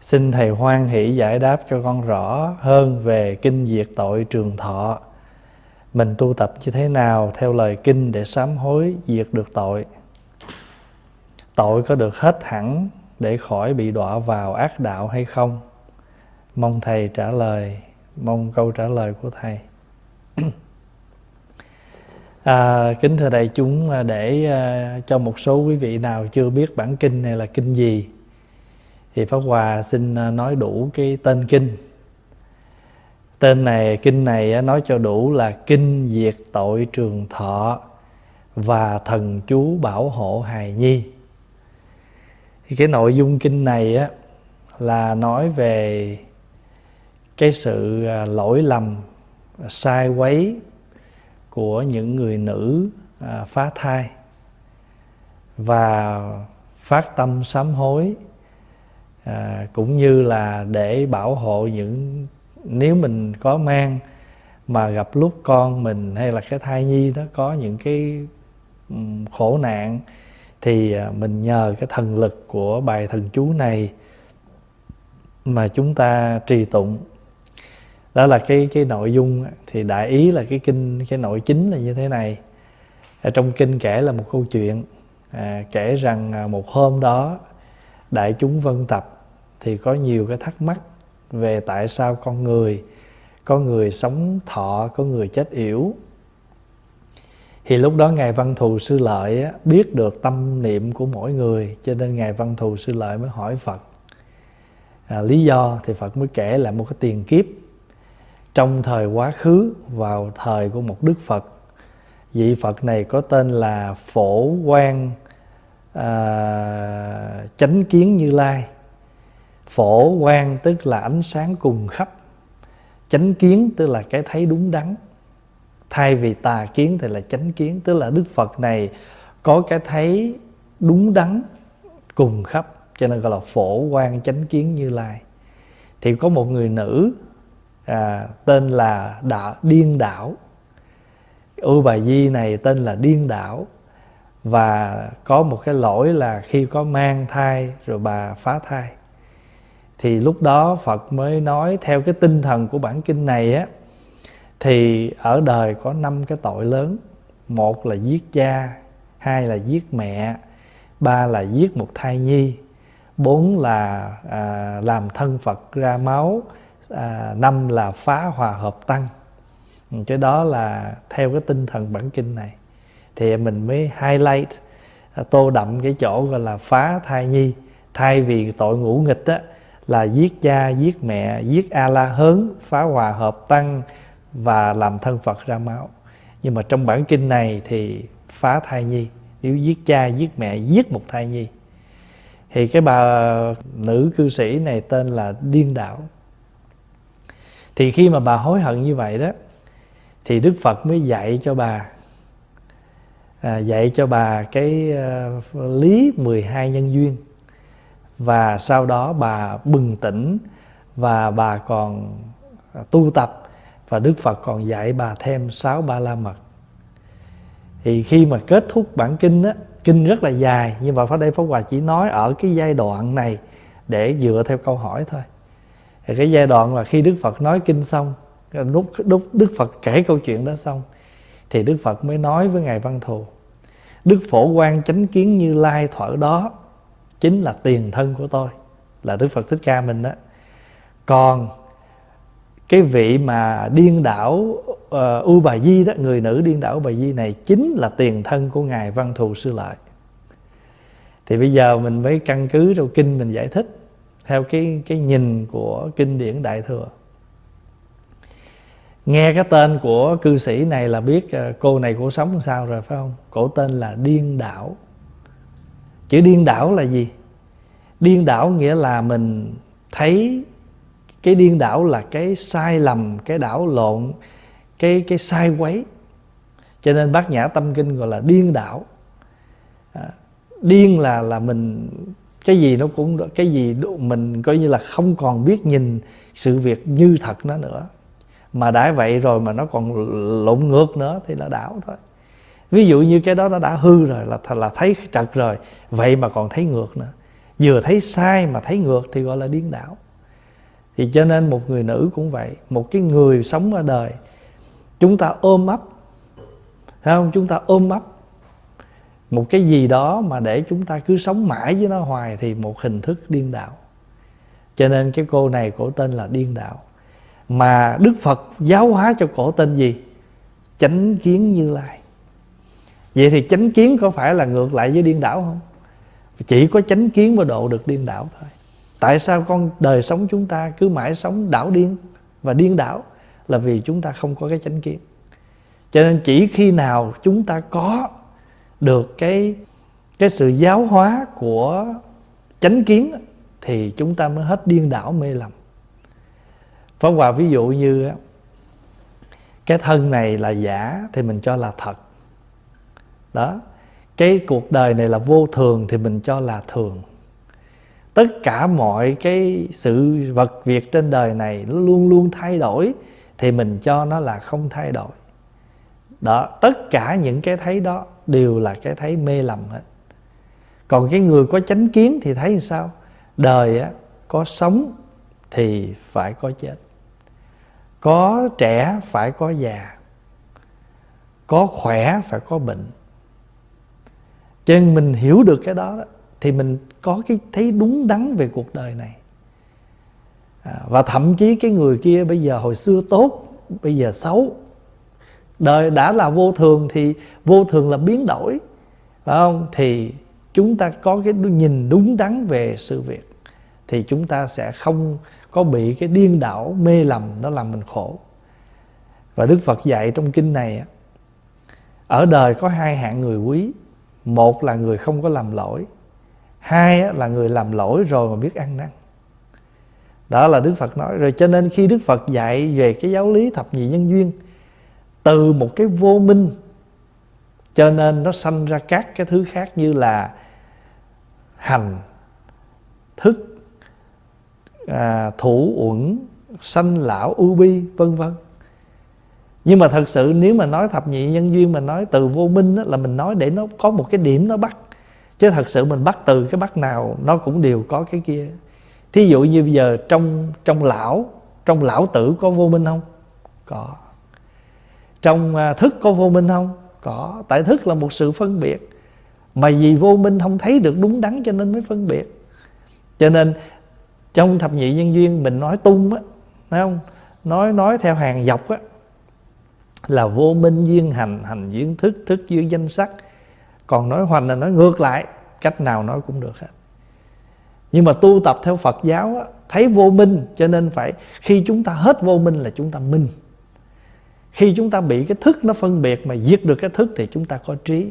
Xin Thầy hoan hỷ giải đáp cho con rõ hơn về kinh diệt tội trường thọ. Mình tu tập như thế nào theo lời kinh để sám hối diệt được tội? Tội có được hết hẳn để khỏi bị đọa vào ác đạo hay không? Mong Thầy trả lời, mong câu trả lời của Thầy. Kính thưa đại chúng, để cho một số quý vị nào chưa biết bản kinh này là kinh gì, thì Pháp Hòa xin nói đủ cái tên kinh. Tên này, kinh này nói cho đủ là Kinh Diệt Tội Trường Thọ và Thần Chú Bảo Hộ Hài Nhi. Thì cái nội dung kinh này á là nói về cái sự lỗi lầm, sai quấy của những người nữ phá thai và phát tâm sám hối, cũng như là để bảo hộ những, nếu mình có mang mà gặp lúc con mình hay là cái thai nhi đó có những cái khổ nạn, thì mình nhờ cái thần lực của bài thần chú này mà chúng ta trì tụng. Đó là cái nội dung. Thì đại ý là cái nội chính là như thế này. Ở trong kinh kể là một câu chuyện, kể rằng một hôm đó đại chúng vân tập thì có nhiều cái thắc mắc về tại sao con người, có người sống thọ, có người chết yểu. Thì lúc đó Ngài Văn Thù Sư Lợi biết được tâm niệm của mỗi người, cho nên Ngài Văn Thù Sư Lợi mới hỏi Phật. Lý do thì Phật mới kể lại một cái tiền kiếp trong thời quá khứ, vào thời của một Đức Phật. Vị Phật này có tên là Phổ Quang Chánh Kiến Như Lai. Phổ quang tức là ánh sáng cùng khắp, chánh kiến tức là cái thấy đúng đắn, thay vì tà kiến thì là chánh kiến. Tức là Đức Phật này có cái thấy đúng đắn cùng khắp, cho nên gọi là Phổ Quang Chánh Kiến Như Lai. Thì có một người nữ tên là Điên Đảo. Bà Di này tên là Điên Đảo, và có một cái lỗi là khi có mang thai rồi bà phá thai. Thì lúc đó Phật mới nói theo cái tinh thần của bản kinh này á, thì ở đời có 5 cái tội lớn. 1 là giết cha, 2 là giết mẹ, 3 là giết một thai nhi, 4 là làm thân Phật ra máu, 5 là phá hòa hợp tăng. Cái đó là theo cái tinh thần bản kinh này. Thì mình mới highlight, tô đậm cái chỗ gọi là phá thai nhi. Thay vì tội ngũ nghịch á, là giết cha, giết mẹ, giết A-la-hớn, phá hòa hợp tăng và làm thân Phật ra máu. Nhưng mà trong bản kinh này thì phá thai nhi. Nếu giết cha, giết mẹ, giết một thai nhi. Thì cái bà nữ cư sĩ này tên là Điên Đảo. Thì khi mà bà hối hận như vậy đó, thì Đức Phật mới dạy cho bà cái lý 12 nhân duyên. Và sau đó bà bừng tỉnh và bà còn tu tập, và Đức Phật còn dạy bà thêm 6 Ba La Mật. Thì khi mà kết thúc bản kinh á, kinh rất là dài, nhưng mà ở đây Pháp Hòa chỉ nói ở cái giai đoạn này để dựa theo câu hỏi thôi. Thì cái giai đoạn là khi Đức Phật nói kinh xong, Đức Phật kể câu chuyện đó xong, thì Đức Phật mới nói với Ngài Văn Thù: Đức Phổ Quang Chánh Kiến Như Lai thuở đó chính là tiền thân của tôi, là Đức Phật Thích Ca mình đó. Còn cái vị mà Điên Đảo Bà Di đó, người nữ Điên Đảo Bà Di này chính là tiền thân của Ngài Văn Thù Sư Lợi. Thì bây giờ mình mới căn cứ trong kinh mình giải thích theo cái nhìn của kinh điển Đại Thừa. Nghe cái tên của cư sĩ này là biết cô này cổ sống làm sao rồi, phải không? Cổ tên là Điên Đảo. Chữ điên đảo là gì? Điên đảo nghĩa là mình thấy cái điên đảo là cái sai lầm, cái đảo lộn, cái sai quấy. Cho nên Bát Nhã Tâm Kinh gọi là điên đảo. Điên là mình cái gì nó cũng, cái gì mình coi như là không còn biết nhìn sự việc như thật nó nữa. Mà đã vậy rồi mà nó còn lộn ngược nữa thì là đảo thôi. Ví dụ như cái đó nó đã hư rồi, là thấy trật rồi, vậy mà còn thấy ngược nữa. Vừa thấy sai mà thấy ngược thì gọi là điên đảo. Thì cho nên một người nữ cũng vậy, một cái người sống ở đời, chúng ta ôm ấp, thấy không? Chúng ta ôm ấp một cái gì đó mà để chúng ta cứ sống mãi với nó hoài thì một hình thức điên đảo. Cho nên cái cô này cổ tên là điên đảo. Mà Đức Phật giáo hóa cho cổ tên gì? Chánh kiến Như Lai. Vậy thì chánh kiến có phải là ngược lại với điên đảo không? Chỉ có chánh kiến mới độ được điên đảo thôi. Tại sao con đời sống chúng ta cứ mãi sống đảo điên và điên đảo? Là vì chúng ta không có cái chánh kiến. Cho nên chỉ khi nào chúng ta có được cái sự giáo hóa của chánh kiến thì chúng ta mới hết điên đảo mê lầm. Pháp Hòa ví dụ như cái thân này là giả thì mình cho là thật. Đó. Cái cuộc đời này là vô thường thì mình cho là thường. Tất cả mọi cái sự vật việc trên đời này nó luôn luôn thay đổi thì mình cho nó là không thay đổi. Đó, tất cả những cái thấy đó đều là cái thấy mê lầm hết. Còn cái người có chánh kiến thì thấy sao? Đời có sống thì phải có chết, có trẻ phải có già, có khỏe phải có bệnh. Cho nên mình hiểu được cái đó, thì mình có cái thấy đúng đắn về cuộc đời này. Và thậm chí cái người kia bây giờ hồi xưa tốt, bây giờ xấu. Đời đã là vô thường thì vô thường là biến đổi, phải không? Thì chúng ta có cái nhìn đúng đắn về sự việc thì chúng ta sẽ không có bị cái điên đảo mê lầm nó làm mình khổ. Và Đức Phật dạy trong kinh này, ở đời có hai hạng người quý. Một là người không có làm lỗi, hai là người làm lỗi rồi mà biết ăn năn. Đó là Đức Phật nói. Rồi cho nên khi Đức Phật dạy về cái giáo lý thập nhị nhân duyên, từ một cái vô minh cho nên nó sanh ra các cái thứ khác như là hành, thức, thủ, uẩn, sanh, lão, ưu bi, vân vân. Nhưng mà thật sự nếu mà nói thập nhị nhân duyên, mà nói từ vô minh là mình nói để nó có một cái điểm nó bắt. Chứ thật sự mình bắt từ cái bắt nào nó cũng đều có cái kia. Thí dụ như bây giờ trong lão tử có vô minh không? Có. Trong thức có vô minh không? Có. Tại thức là một sự phân biệt, mà vì vô minh không thấy được đúng đắn cho nên mới phân biệt. Cho nên trong thập nhị nhân duyên mình nói tung á, thấy không? Nói theo hàng dọc á, là vô minh duyên hành, hành duyên thức, thức duyên danh sắc. Còn nói hoành là nói ngược lại, cách nào nói cũng được hết. Nhưng mà tu tập theo Phật giáo á, thấy vô minh cho nên phải, khi chúng ta hết vô minh là chúng ta minh. Khi chúng ta bị cái thức nó phân biệt mà diệt được cái thức thì chúng ta có trí.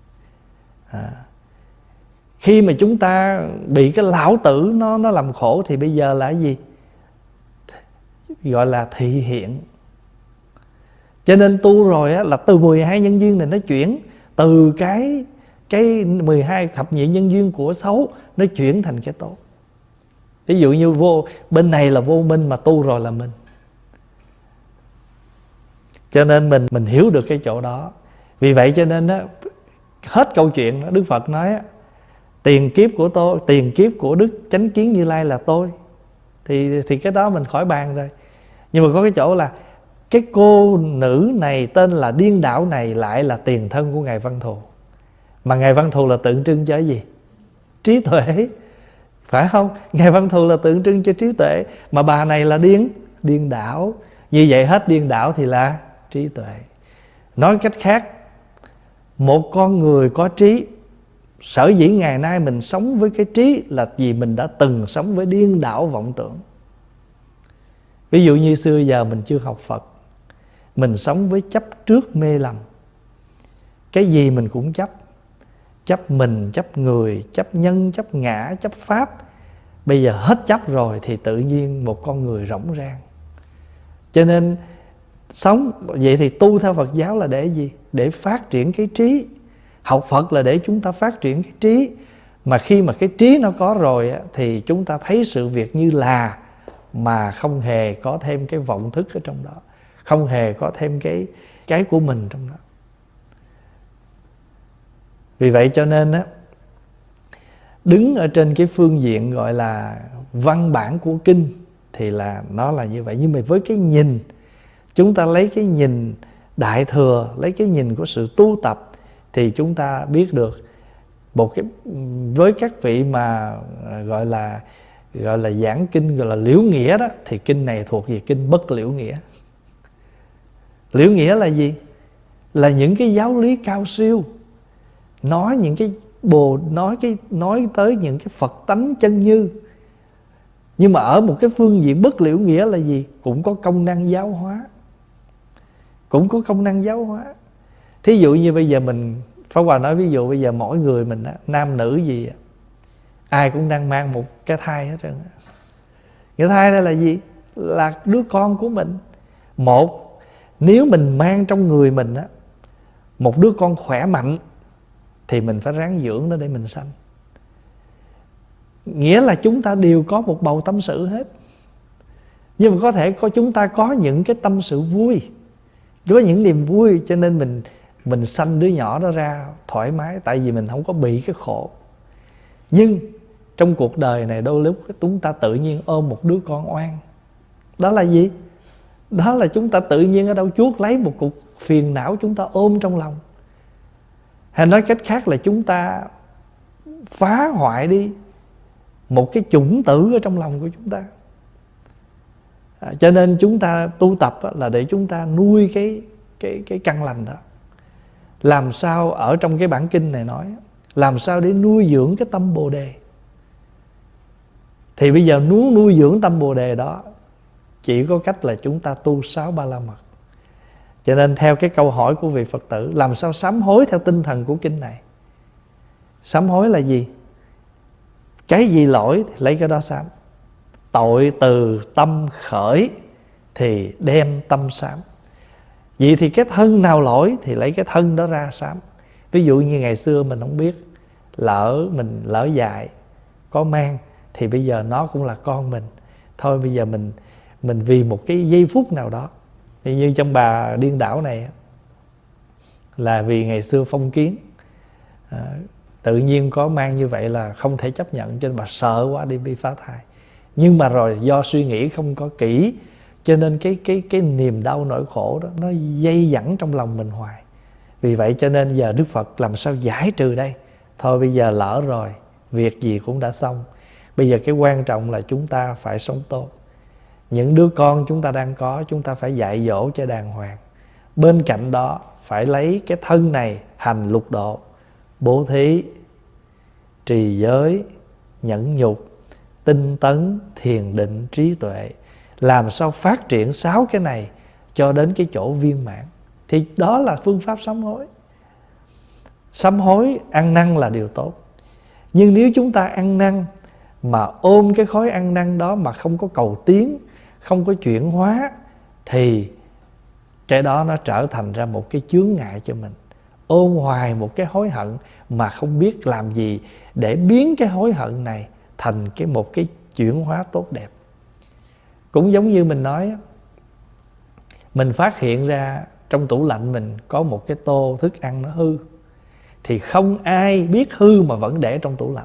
Khi mà chúng ta bị cái lão tử nó làm khổ thì bây giờ là cái gì? Gọi là thị hiện. Cho nên tu rồi á, là từ 12 nhân duyên này nó chuyển từ cái 12 thập nhị nhân duyên của xấu nó chuyển thành cái tốt. Ví dụ như bên này là vô minh mà tu rồi là minh. Cho nên mình hiểu được cái chỗ đó. Vì vậy cho nên á, hết câu chuyện đó, Đức Phật nói á, tiền kiếp của tôi, tiền kiếp của Đức Chánh Kiến Như Lai là tôi. Thì cái đó mình khỏi bàn rồi. Nhưng mà có cái chỗ là cái cô nữ này tên là điên đảo này lại là tiền thân của Ngài Văn Thù. Mà Ngài Văn Thù là tượng trưng cho cái gì? Trí tuệ. Phải không? Ngài Văn Thù là tượng trưng cho trí tuệ. Mà bà này là điên đảo. Như vậy hết điên đảo thì là trí tuệ. Nói cách khác, một con người có trí, sở dĩ ngày nay mình sống với cái trí là vì mình đã từng sống với điên đảo vọng tưởng. Ví dụ như xưa giờ mình chưa học Phật, mình sống với chấp trước mê lầm. Cái gì mình cũng chấp. Chấp mình, chấp người, chấp nhân, chấp ngã, chấp pháp. Bây giờ hết chấp rồi thì tự nhiên một con người rỗng rang. Cho nên sống vậy thì tu theo Phật giáo là để gì? Để phát triển cái trí. Học Phật là để chúng ta phát triển cái trí. Mà khi mà cái trí nó có rồi thì chúng ta thấy sự việc như là, mà không hề có thêm cái vọng thức ở trong đó, không hề có thêm cái của mình trong đó. đứng ở trên cái phương diện gọi là văn bản của kinh thì là nó là như vậy. Nhưng mà với cái nhìn, chúng ta lấy cái nhìn đại thừa, lấy cái nhìn của sự tu tập, thì chúng ta biết được một cái, với các vị mà gọi là giảng kinh gọi là liễu nghĩa đó, thì kinh này thuộc về kinh bất liễu nghĩa. Liễu nghĩa là gì? Là những cái giáo lý cao siêu, nói những cái nói tới những cái Phật tánh chân như. Nhưng mà ở một cái phương diện bất liễu nghĩa là gì? Cũng có công năng giáo hóa. Cũng có công năng giáo hóa. Thí dụ như bây giờ mình, Pháp Hòa nói ví dụ bây giờ mỗi người mình á, nam nữ gì, ai cũng đang mang một cái thai hết trơn. Cái thai đó là gì? Là đứa con của mình. Một, nếu mình mang trong người mình á một đứa con khỏe mạnh thì mình phải ráng dưỡng nó để mình sanh. Nghĩa là chúng ta đều có một bầu tâm sự hết. Nhưng mà có thể chúng ta có những cái tâm sự vui, có những niềm vui, cho nên mình sanh đứa nhỏ đó ra thoải mái, tại vì mình không có bị cái khổ. Nhưng trong cuộc đời này đôi lúc chúng ta tự nhiên ôm một đứa con oan. Đó là gì? Đó là chúng ta tự nhiên ở đâu chuốc lấy một cục phiền não chúng ta ôm trong lòng. Hay nói cách khác là chúng ta phá hoại đi một cái chủng tử ở trong lòng của chúng ta. Cho nên chúng ta tu tập là để chúng ta nuôi cái căn lành đó. Làm sao ở trong cái bản kinh này nói, làm sao để nuôi dưỡng cái tâm Bồ Đề. Thì bây giờ muốn nuôi dưỡng tâm Bồ Đề đó, chỉ có cách là chúng ta tu 6 Ba La Mật. Cho nên theo cái câu hỏi của vị Phật tử, làm sao sám hối theo tinh thần của kinh này? Sám hối là gì? Cái gì lỗi thì lấy cái đó sám. Tội từ tâm khởi thì đem tâm sám. Vậy thì cái thân nào lỗi thì lấy cái thân đó ra sám. Ví dụ như ngày xưa mình không biết, mình lỡ dại, có mang, thì bây giờ nó cũng là con mình. Thôi bây giờ mình vì một cái giây phút nào đó, thì như trong bà điên đảo này là vì ngày xưa phong kiến, tự nhiên có mang như vậy là không thể chấp nhận, cho nên bà sợ quá đi bị phá thai. Nhưng mà rồi do suy nghĩ không có kỹ, cho nên cái niềm đau nỗi khổ đó nó dây dẳng trong lòng mình hoài. Vì vậy cho nên giờ Đức Phật làm sao giải trừ đây? Thôi bây giờ lỡ rồi, việc gì cũng đã xong. Bây giờ cái quan trọng là chúng ta phải sống tốt. Những đứa con chúng ta đang có, chúng ta phải dạy dỗ cho đàng hoàng. Bên cạnh đó phải lấy cái thân này hành lục độ, bố thí, trì giới, nhẫn nhục, tinh tấn, thiền định, trí tuệ. Làm sao phát triển 6 cái này cho đến cái chỗ viên mãn. Thì đó là phương pháp sám hối. Sám hối ăn năn là điều tốt. Nhưng nếu chúng ta ăn năn mà ôm cái khối ăn năn đó mà không có cầu tiến, không có chuyển hóa, thì cái đó nó trở thành ra một cái chướng ngại cho mình. Ôm hoài một cái hối hận mà không biết làm gì để biến cái hối hận này thành một cái chuyển hóa tốt đẹp. Cũng giống như mình nói, mình phát hiện ra trong tủ lạnh mình có một cái tô thức ăn nó hư, thì không ai biết hư mà vẫn để trong tủ lạnh.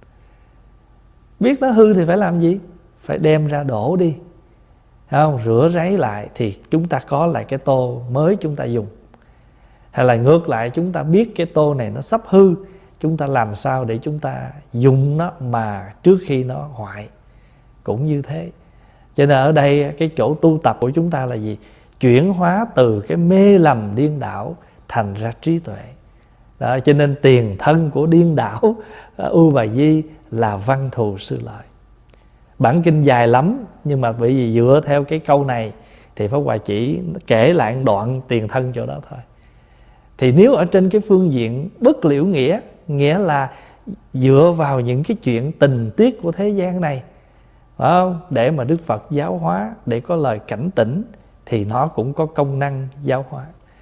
Biết nó hư thì phải làm gì? Phải đem ra đổ đi, không? Rửa ráy lại thì chúng ta có lại cái tô mới chúng ta dùng. Hay là ngược lại, chúng ta biết cái tô này nó sắp hư, chúng ta làm sao để chúng ta dùng nó mà trước khi nó hoại. Cũng như thế. Cho nên ở đây cái chỗ tu tập của chúng ta là gì? Chuyển hóa từ cái mê lầm điên đảo thành ra trí tuệ. Đó, cho nên tiền thân của điên đảo U Bà Di là văn thù sư lợi. Bản kinh dài lắm, nhưng mà bởi vì dựa theo cái câu này thì Pháp Hòa chỉ kể lại đoạn tiền thân chỗ đó thôi. Thì nếu ở trên cái phương diện bất liễu nghĩa, nghĩa là dựa vào những cái chuyện tình tiết của thế gian này, phải không? Để mà Đức Phật giáo hóa, để có lời cảnh tỉnh, thì nó cũng có công năng giáo hóa.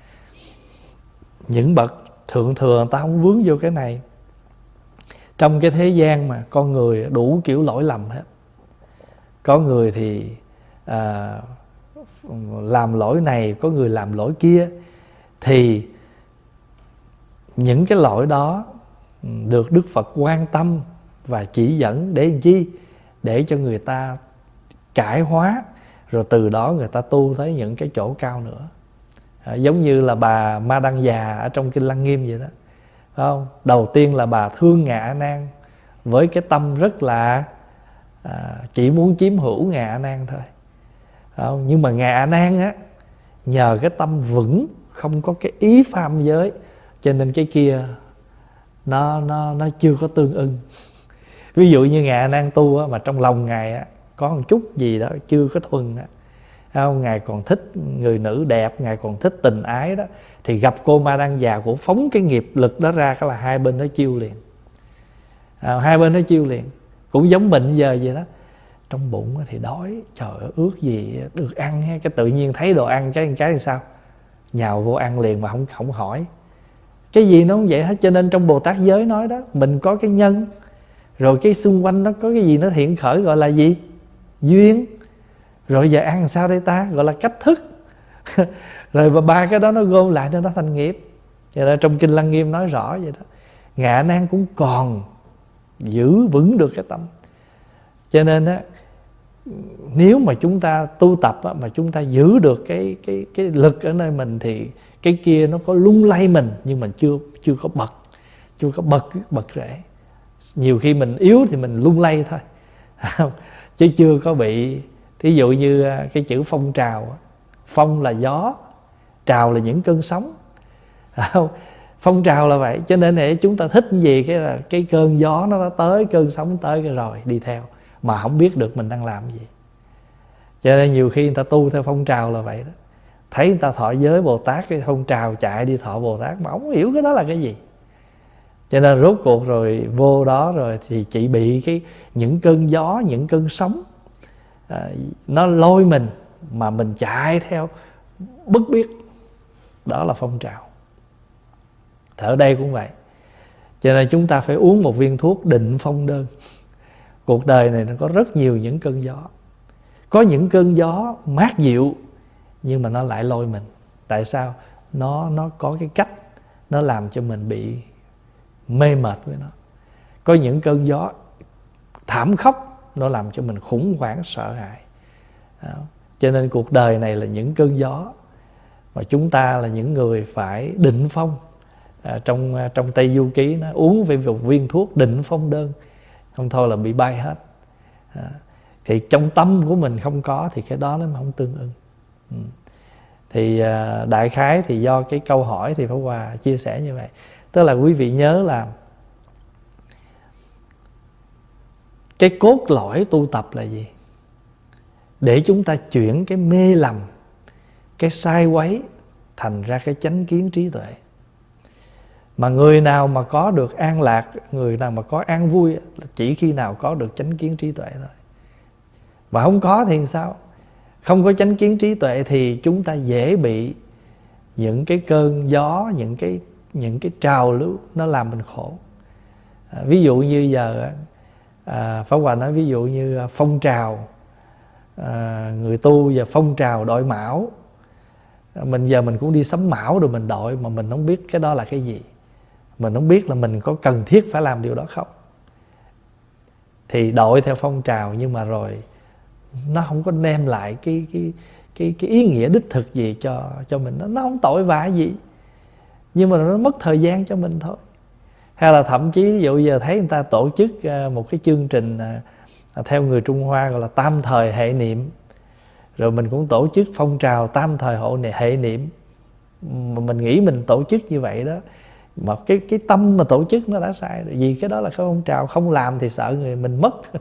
Những bậc thượng thừa người ta không vướng vô cái này. Trong cái thế gian mà con người đủ kiểu lỗi lầm hết. Có người thì làm lỗi này, có người làm lỗi kia. Thì những cái lỗi đó được Đức Phật quan tâm và chỉ dẫn để làm chi? Để cho người ta cải hóa, rồi từ đó người ta tu tới những cái chỗ cao nữa. Giống như là bà Ma Đăng Già ở trong Kinh Lăng Nghiêm vậy đó, phải không? Đầu tiên là bà thương Ngài A Nan với cái tâm rất là chỉ muốn chiếm hữu Ngài A Nan thôi, phải không? Nhưng mà Ngài A Nan á, nhờ cái tâm vững, không có cái ý phàm giới, cho nên cái kia nó chưa có tương ưng. Ví dụ như Ngài A Nan tu á, mà trong lòng Ngài á, có một chút gì đó chưa có thuần á, không? Ngài còn thích người nữ đẹp, Ngài còn thích tình ái đó, thì gặp cô Ma Đăng Già của phóng cái nghiệp lực đó ra, cái là hai bên nó chiêu liền. Hai bên nó chiêu liền. Cũng giống mình giờ vậy đó, trong bụng thì đói, trời ơi, ước gì được ăn ha. Cái tự nhiên thấy đồ ăn cái thì sao? Nhào vô ăn liền mà không hỏi. Cái gì nó cũng vậy hết. Cho nên trong Bồ Tát giới nói đó, mình có cái nhân, rồi cái xung quanh nó có cái gì nó hiện khởi, gọi là gì? Duyên. Rồi giờ ăn làm sao đây ta? Gọi là cách thức. Rồi và ba cái đó nó gom lại nên nó thành nghiệp. Cho nên trong Kinh Lăng Nghiêm nói rõ vậy đó. Ngài A Nan cũng còn giữ vững được cái tâm. Cho nên á, nếu mà chúng ta tu tập á, mà chúng ta giữ được cái lực ở nơi mình, thì cái kia nó có lung lay mình, nhưng mà chưa có bật rễ. Nhiều khi mình yếu thì mình lung lay thôi, chứ chưa có bị. Thí dụ như cái chữ phong trào, phong là gió, trào là những cơn sóng, phong trào là vậy. Cho nên để chúng ta thích gì, cái là cái cơn gió nó tới, cơn sóng tới cái rồi đi theo, mà không biết được mình đang làm gì. Cho nên nhiều khi người ta tu theo phong trào là vậy đó. Thấy người ta thọ giới Bồ Tát, cái phong trào chạy đi thọ Bồ Tát, mà không hiểu cái đó là cái gì. Cho nên rốt cuộc rồi vô đó rồi thì chỉ bị những cơn gió, những cơn sóng nó lôi mình, mà mình chạy theo bất biết. Đó là phong trào. Thì ở đây cũng vậy. Cho nên chúng ta phải uống một viên thuốc định phong đơn. Cuộc đời này nó có rất nhiều những cơn gió. Có những cơn gió mát dịu, nhưng mà nó lại lôi mình. Tại sao? Nó có cái cách nó làm cho mình bị mê mệt với nó. Có những cơn gió thảm khốc, nó làm cho mình khủng hoảng sợ hãi. Cho nên cuộc đời này là những cơn gió, và chúng ta là những người phải định phong. Trong Tây Du Ký nó uống về một viên thuốc định phong đơn, không thôi là bị bay hết. Thì trong tâm của mình không có thì cái đó nó không tương ưng. Thì đại khái thì do cái câu hỏi thì Pháp Hòa chia sẻ như vậy. Tức là quý vị nhớ là cái cốt lõi tu tập là gì? Để chúng ta chuyển cái mê lầm, cái sai quấy thành ra cái chánh kiến trí tuệ. Mà người nào mà có được an lạc, người nào mà có an vui là chỉ khi nào có được chánh kiến trí tuệ thôi. Mà không có thì sao? Không có chánh kiến trí tuệ thì chúng ta dễ bị những cái cơn gió, những cái trào lưu nó làm mình khổ. Ví dụ như giờ Pháp Hòa nói ví dụ như phong trào, người tu giờ phong trào đội mão. Giờ mình cũng đi sắm mão rồi mình đội, mà mình không biết cái đó là cái gì. Mình không biết là mình có cần thiết phải làm điều đó không. Thì đội theo phong trào, nhưng mà rồi nó không có đem lại cái ý nghĩa đích thực gì cho mình. Nó không tội vạ gì, nhưng mà nó mất thời gian cho mình thôi. Hay là thậm chí ví dụ giờ thấy người ta tổ chức một cái chương trình theo người Trung Hoa gọi là tam thời hệ niệm, rồi mình cũng tổ chức phong trào tam thời hệ niệm. Mà mình nghĩ mình tổ chức như vậy đó, mà cái tâm mà tổ chức nó đã sai rồi. Vì cái đó là cái phong trào, không làm thì sợ người mình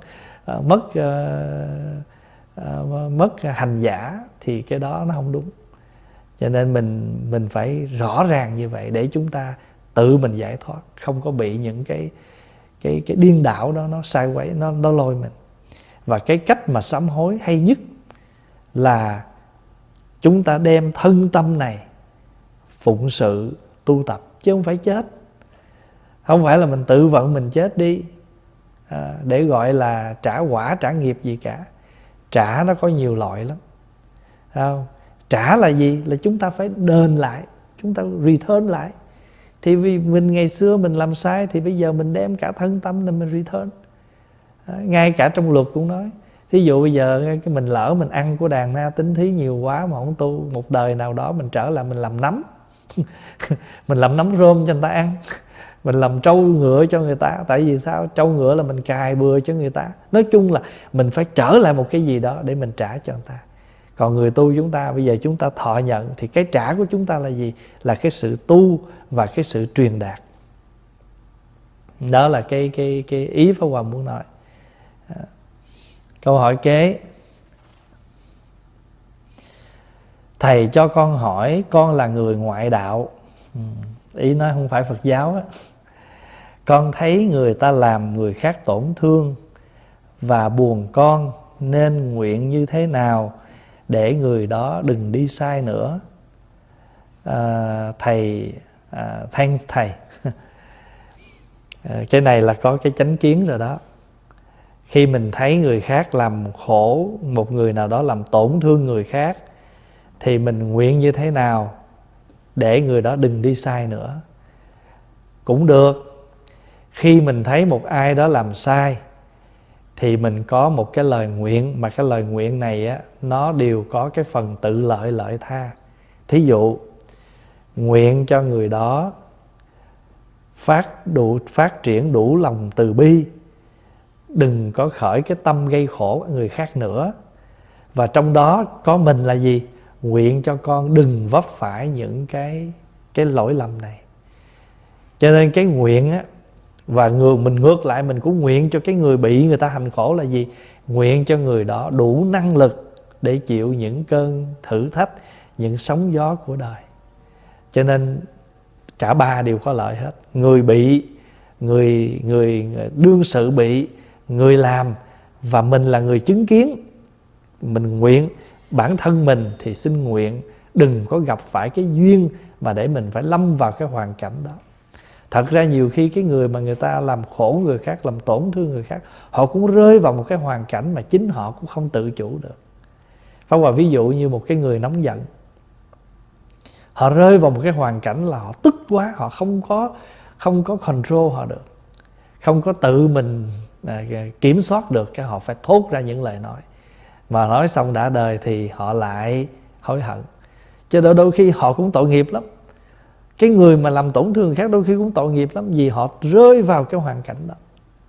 mất hành giả, thì cái đó nó không đúng. Cho nên mình phải rõ ràng như vậy để chúng ta tự mình giải thoát, không có bị những cái điên đảo đó nó sai quấy, nó lôi mình. Và cái cách mà sám hối hay nhất là chúng ta đem thân tâm này phụng sự tu tập, chứ không phải chết. Không phải là mình tự vận mình chết đi để gọi là trả quả trả nghiệp gì cả. Trả nó có nhiều loại lắm, không? Trả là gì? Là chúng ta phải đền lại, chúng ta return lại. Thì vì mình ngày xưa mình làm sai, thì bây giờ mình đem cả thân tâm này mình return. Ngay cả trong luật cũng nói, thí dụ bây giờ cái mình lỡ mình ăn của đàn na tính thí nhiều quá mà không tu, một đời nào đó mình trở lại mình làm nấm mình làm nấm rơm cho người ta ăn, mình làm trâu ngựa cho người ta. Tại vì sao? Trâu ngựa là mình cài bừa cho người ta. Nói chung là mình phải trở lại một cái gì đó để mình trả cho người ta. Còn người tu chúng ta bây giờ chúng ta thọ nhận, thì cái trả của chúng ta là gì? Là cái sự tu và cái sự truyền đạt. Đó là cái ý Pháp Hòa muốn nói. Câu hỏi kế: thầy cho con hỏi, con là người ngoại đạo. Ý nói không phải Phật giáo á. Con thấy người ta làm người khác tổn thương và buồn con, nên nguyện như thế nào để người đó đừng đi sai nữa? Thanks thầy. Cái này là có cái chánh kiến rồi đó. Khi mình thấy người khác làm khổ, một người nào đó làm tổn thương người khác, thì mình nguyện như thế nào để người đó đừng đi sai nữa? Cũng được. Khi mình thấy một ai đó làm sai, thì mình có một cái lời nguyện, mà cái lời nguyện này á, nó đều có cái phần tự lợi lợi tha. Thí dụ, nguyện cho người đó phát triển đủ lòng từ bi, đừng có khởi cái tâm gây khổ người khác nữa. Và trong đó có mình là gì? Nguyện cho con đừng vấp phải những cái lỗi lầm này. Cho nên cái nguyện á, và mình ngược lại mình cũng nguyện cho cái người bị người ta hành khổ là gì? Nguyện cho người đó đủ năng lực để chịu những cơn thử thách, những sóng gió của đời. Cho nên cả ba đều có lợi hết. Người bị, người đương sự bị, người làm, và mình là người chứng kiến. Mình nguyện bản thân mình thì xin nguyện đừng có gặp phải cái duyên mà để mình phải lâm vào cái hoàn cảnh đó. Thật ra nhiều khi cái người mà người ta làm khổ người khác, làm tổn thương người khác, họ cũng rơi vào một cái hoàn cảnh mà chính họ cũng không tự chủ được. Pháp Hòa ví dụ như một cái người nóng giận, họ rơi vào một cái hoàn cảnh là họ tức quá, họ không có control họ được, không có tự mình kiểm soát được, cái họ phải thốt ra những lời nói, mà nói xong đã đời thì họ lại hối hận. Cho nên đôi khi họ cũng tội nghiệp lắm. Cái người mà làm tổn thương người khác đôi khi cũng tội nghiệp lắm, vì họ rơi vào cái hoàn cảnh đó.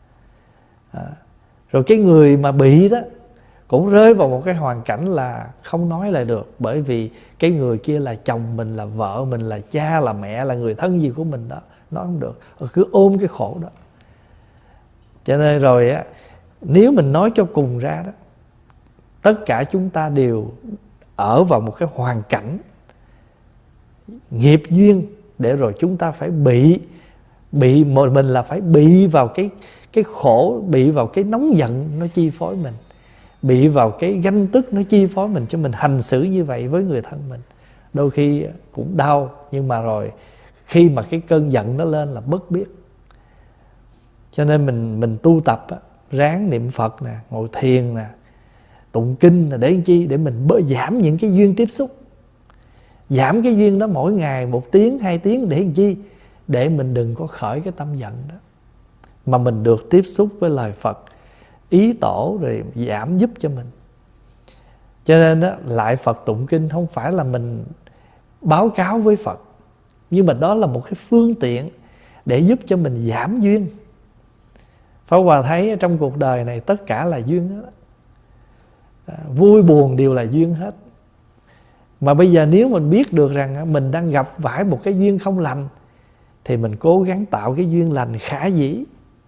Rồi cái người mà bị đó cũng rơi vào một cái hoàn cảnh là không nói lại được, bởi vì cái người kia là chồng mình, là vợ mình, là cha, là mẹ, là người thân gì của mình đó, nói không được, cứ ôm cái khổ đó. Cho nên rồi á, nếu mình nói cho cùng ra đó, tất cả chúng ta đều ở vào một cái hoàn cảnh nghiệp duyên, để rồi chúng ta phải bị mình là phải bị vào cái khổ, bị vào cái nóng giận nó chi phối mình, bị vào cái ganh tức nó chi phối mình, cho mình hành xử như vậy với người thân mình. Đôi khi cũng đau, nhưng mà rồi khi mà cái cơn giận nó lên là bất biết. Cho nên mình tu tập á, ráng niệm Phật nè, ngồi thiền nè, tụng kinh là để làm chi? Để mình giảm những cái duyên tiếp xúc. Giảm cái duyên đó mỗi ngày 1 tiếng, 2 tiếng để làm chi? Để mình đừng có khởi cái tâm giận đó, mà mình được tiếp xúc với lời Phật, ý tổ, rồi giảm giúp cho mình. Cho nên đó, lại Phật tụng kinh không phải là mình báo cáo với Phật, nhưng mà đó là một cái phương tiện để giúp cho mình giảm duyên. Pháp Hòa thấy trong cuộc đời này tất cả là duyên đó. Vui buồn đều là duyên hết. Mà bây giờ nếu mình biết được rằng mình đang gặp phải một cái duyên không lành, thì mình cố gắng tạo cái duyên lành khả dĩ.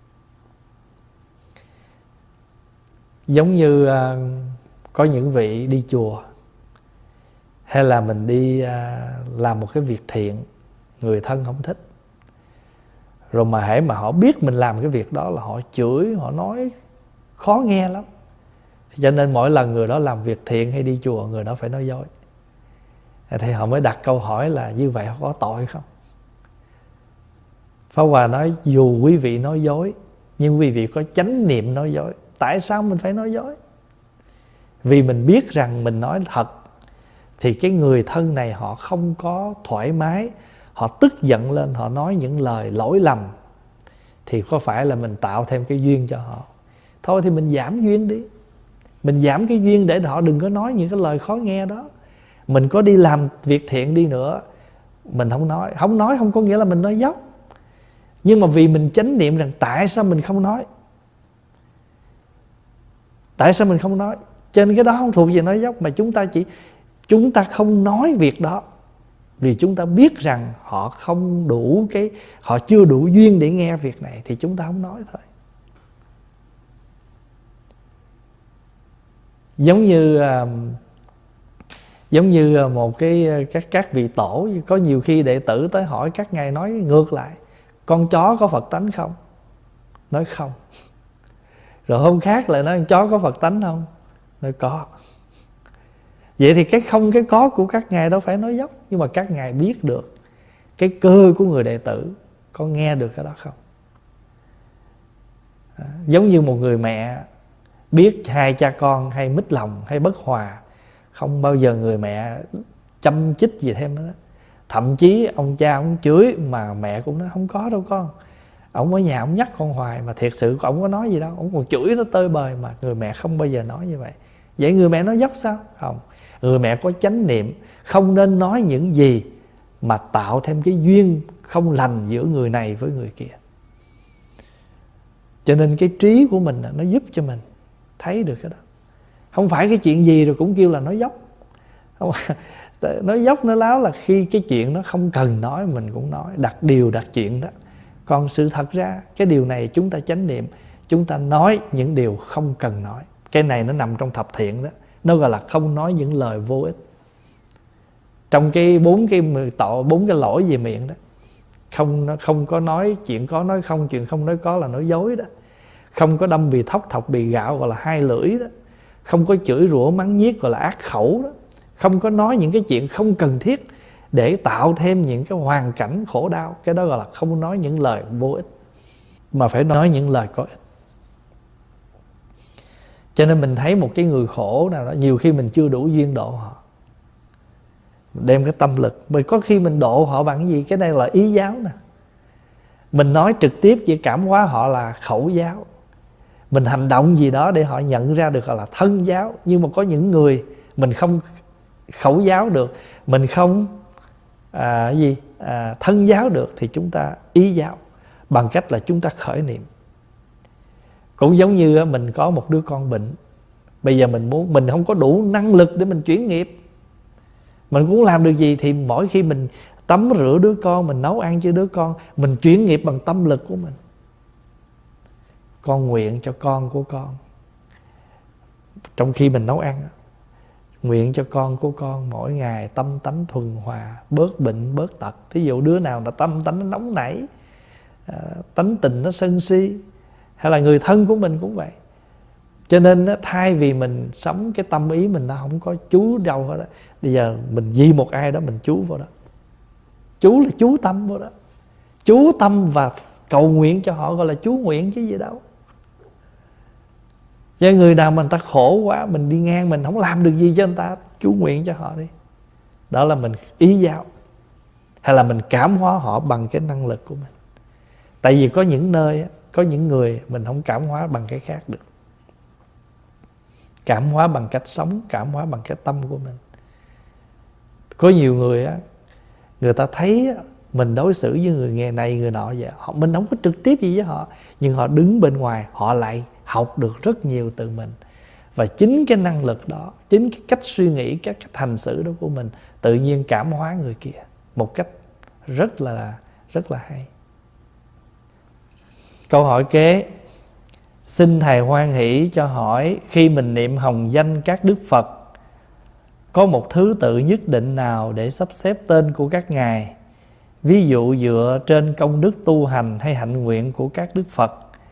Giống như có những vị đi chùa, hay là mình đi làm một cái việc thiện, người thân không thích, rồi mà hễ mà họ biết mình làm cái việc đó là họ chửi, họ nói khó nghe lắm. Cho nên mỗi lần người đó làm việc thiện hay đi chùa, người đó phải nói dối. Thì họ mới đặt câu hỏi là như vậy họ có tội không? Pháp Hòa nói dù quý vị nói dối, nhưng quý vị có chánh niệm nói dối. Tại sao mình phải nói dối? Vì mình biết rằng mình nói thật thì cái người thân này họ không có thoải mái, họ tức giận lên, họ nói những lời lỗi lầm, thì có phải là mình tạo thêm cái duyên cho họ? thôi thì mình giảm duyên đi. Mình giảm cái duyên để họ đừng có nói những cái lời khó nghe đó. Mình có đi làm việc thiện đi nữa, mình không nói. Không nói không có nghĩa là mình nói dốc, nhưng mà vì mình chánh niệm rằng tại sao mình không nói, tại sao mình không nói. Trên cái đó không thuộc về nói dốc, mà chúng ta không nói việc đó vì chúng ta biết rằng họ không đủ họ chưa đủ duyên để nghe việc này, thì chúng ta không nói thôi. Giống như một các vị tổ, có nhiều khi đệ tử tới hỏi các ngài nói ngược lại: con chó có Phật tánh không? Nói không. Rồi hôm khác lại nói con chó có Phật tánh không? Nói có. Vậy thì cái không cái có của các ngài đâu phải nói dốc, nhưng mà các ngài biết được cái cơ của người đệ tử có nghe được cái đó không. Giống như một người mẹ biết hai cha con hay mít lòng hay bất hòa, không bao giờ người mẹ chăm chích gì thêm đó. Thậm chí ông cha ông chửi mà mẹ cũng nói không có đâu con. Ông ở nhà ông nhắc con hoài mà thiệt sự ông có nói gì đâu, ông còn chửi nó tơi bời, mà người mẹ không bao giờ nói như vậy. Vậy người mẹ nói dốc sao? Không. Người mẹ có chánh niệm, không nên nói những gì mà tạo thêm cái duyên không lành giữa người này với người kia. Cho nên cái trí của mình nó giúp cho mình thấy được cái đó. Không phải cái chuyện gì rồi cũng kêu là nói dốc. Không, nói dốc nó láo là khi cái chuyện nó không cần nói mình cũng nói, đặt điều đặt chuyện đó. Còn sự thật ra cái điều này chúng ta chánh niệm, chúng ta nói những điều không cần nói. Cái này nó nằm trong thập thiện đó, nó gọi là không nói những lời vô ích. Trong cái bốn cái lỗi về miệng đó, không có nói chuyện có nói không, chuyện không nói có là nói dối đó. Không có đâm bì thóc thọc bì gạo gọi là hai lưỡi đó. Không có chửi rủa mắng nhiếc gọi là ác khẩu đó. Không có nói những cái chuyện không cần thiết để tạo thêm những cái hoàn cảnh khổ đau, cái đó gọi là không nói những lời vô ích, mà phải nói những lời có ích. Cho nên mình thấy một cái người khổ nào đó, nhiều khi mình chưa đủ duyên độ họ, đem cái tâm lực. Bởi có khi mình độ họ bằng cái gì? Cái này là ý giáo nè. Mình nói trực tiếp chỉ cảm hóa họ là khẩu giáo. Mình hành động gì đó để họ nhận ra được là thân giáo. Nhưng mà có những người mình không khẩu giáo được, mình không thân giáo được, thì chúng ta ý giáo bằng cách là chúng ta khởi niệm. Cũng giống như mình có một đứa con bệnh, bây giờ mình không có đủ năng lực để mình chuyển nghiệp, mình cũng làm được gì, thì mỗi khi mình tắm rửa đứa con, mình nấu ăn cho đứa con, mình chuyển nghiệp bằng tâm lực của mình. Con nguyện cho con của con, trong khi mình nấu ăn, nguyện cho con của con mỗi ngày tâm tánh thuần hòa, bớt bệnh bớt tật. Thí dụ đứa nào là tâm tánh nó nóng nảy, tánh tình nó sân si, hay là người thân của mình cũng vậy. Cho nên thay vì mình sống cái tâm ý mình nó không có chú đâu hết đó, bây giờ mình vì một ai đó mình chú vào đó. Chú là chú tâm vào đó, chú tâm và cầu nguyện cho họ, gọi là chú nguyện chứ gì đâu. Cho người nào mà người ta khổ quá, mình đi ngang mình không làm được gì cho người ta, chú nguyện cho họ đi. Đó là mình ý giáo, hay là mình cảm hóa họ bằng cái năng lực của mình. Tại vì có những nơi, có những người mình không cảm hóa bằng cái khác được. Cảm hóa bằng cách sống, cảm hóa bằng cái tâm của mình. Có nhiều người người ta thấy mình đối xử với người nghề này người nọ vậy, mình không có trực tiếp gì với họ, nhưng họ đứng bên ngoài họ lại học được rất nhiều từ mình. Và chính cái năng lực đó, chính cái cách suy nghĩ, cái cách hành xử đó của mình tự nhiên cảm hóa người kia một cách rất là hay. Câu hỏi kế: xin Thầy hoan hỷ cho hỏi, khi mình niệm hồng danh các Đức Phật, có một thứ tự nhất định nào để sắp xếp tên của các ngài? Ví dụ dựa trên công đức tu hành hay hạnh nguyện của các Đức Phật?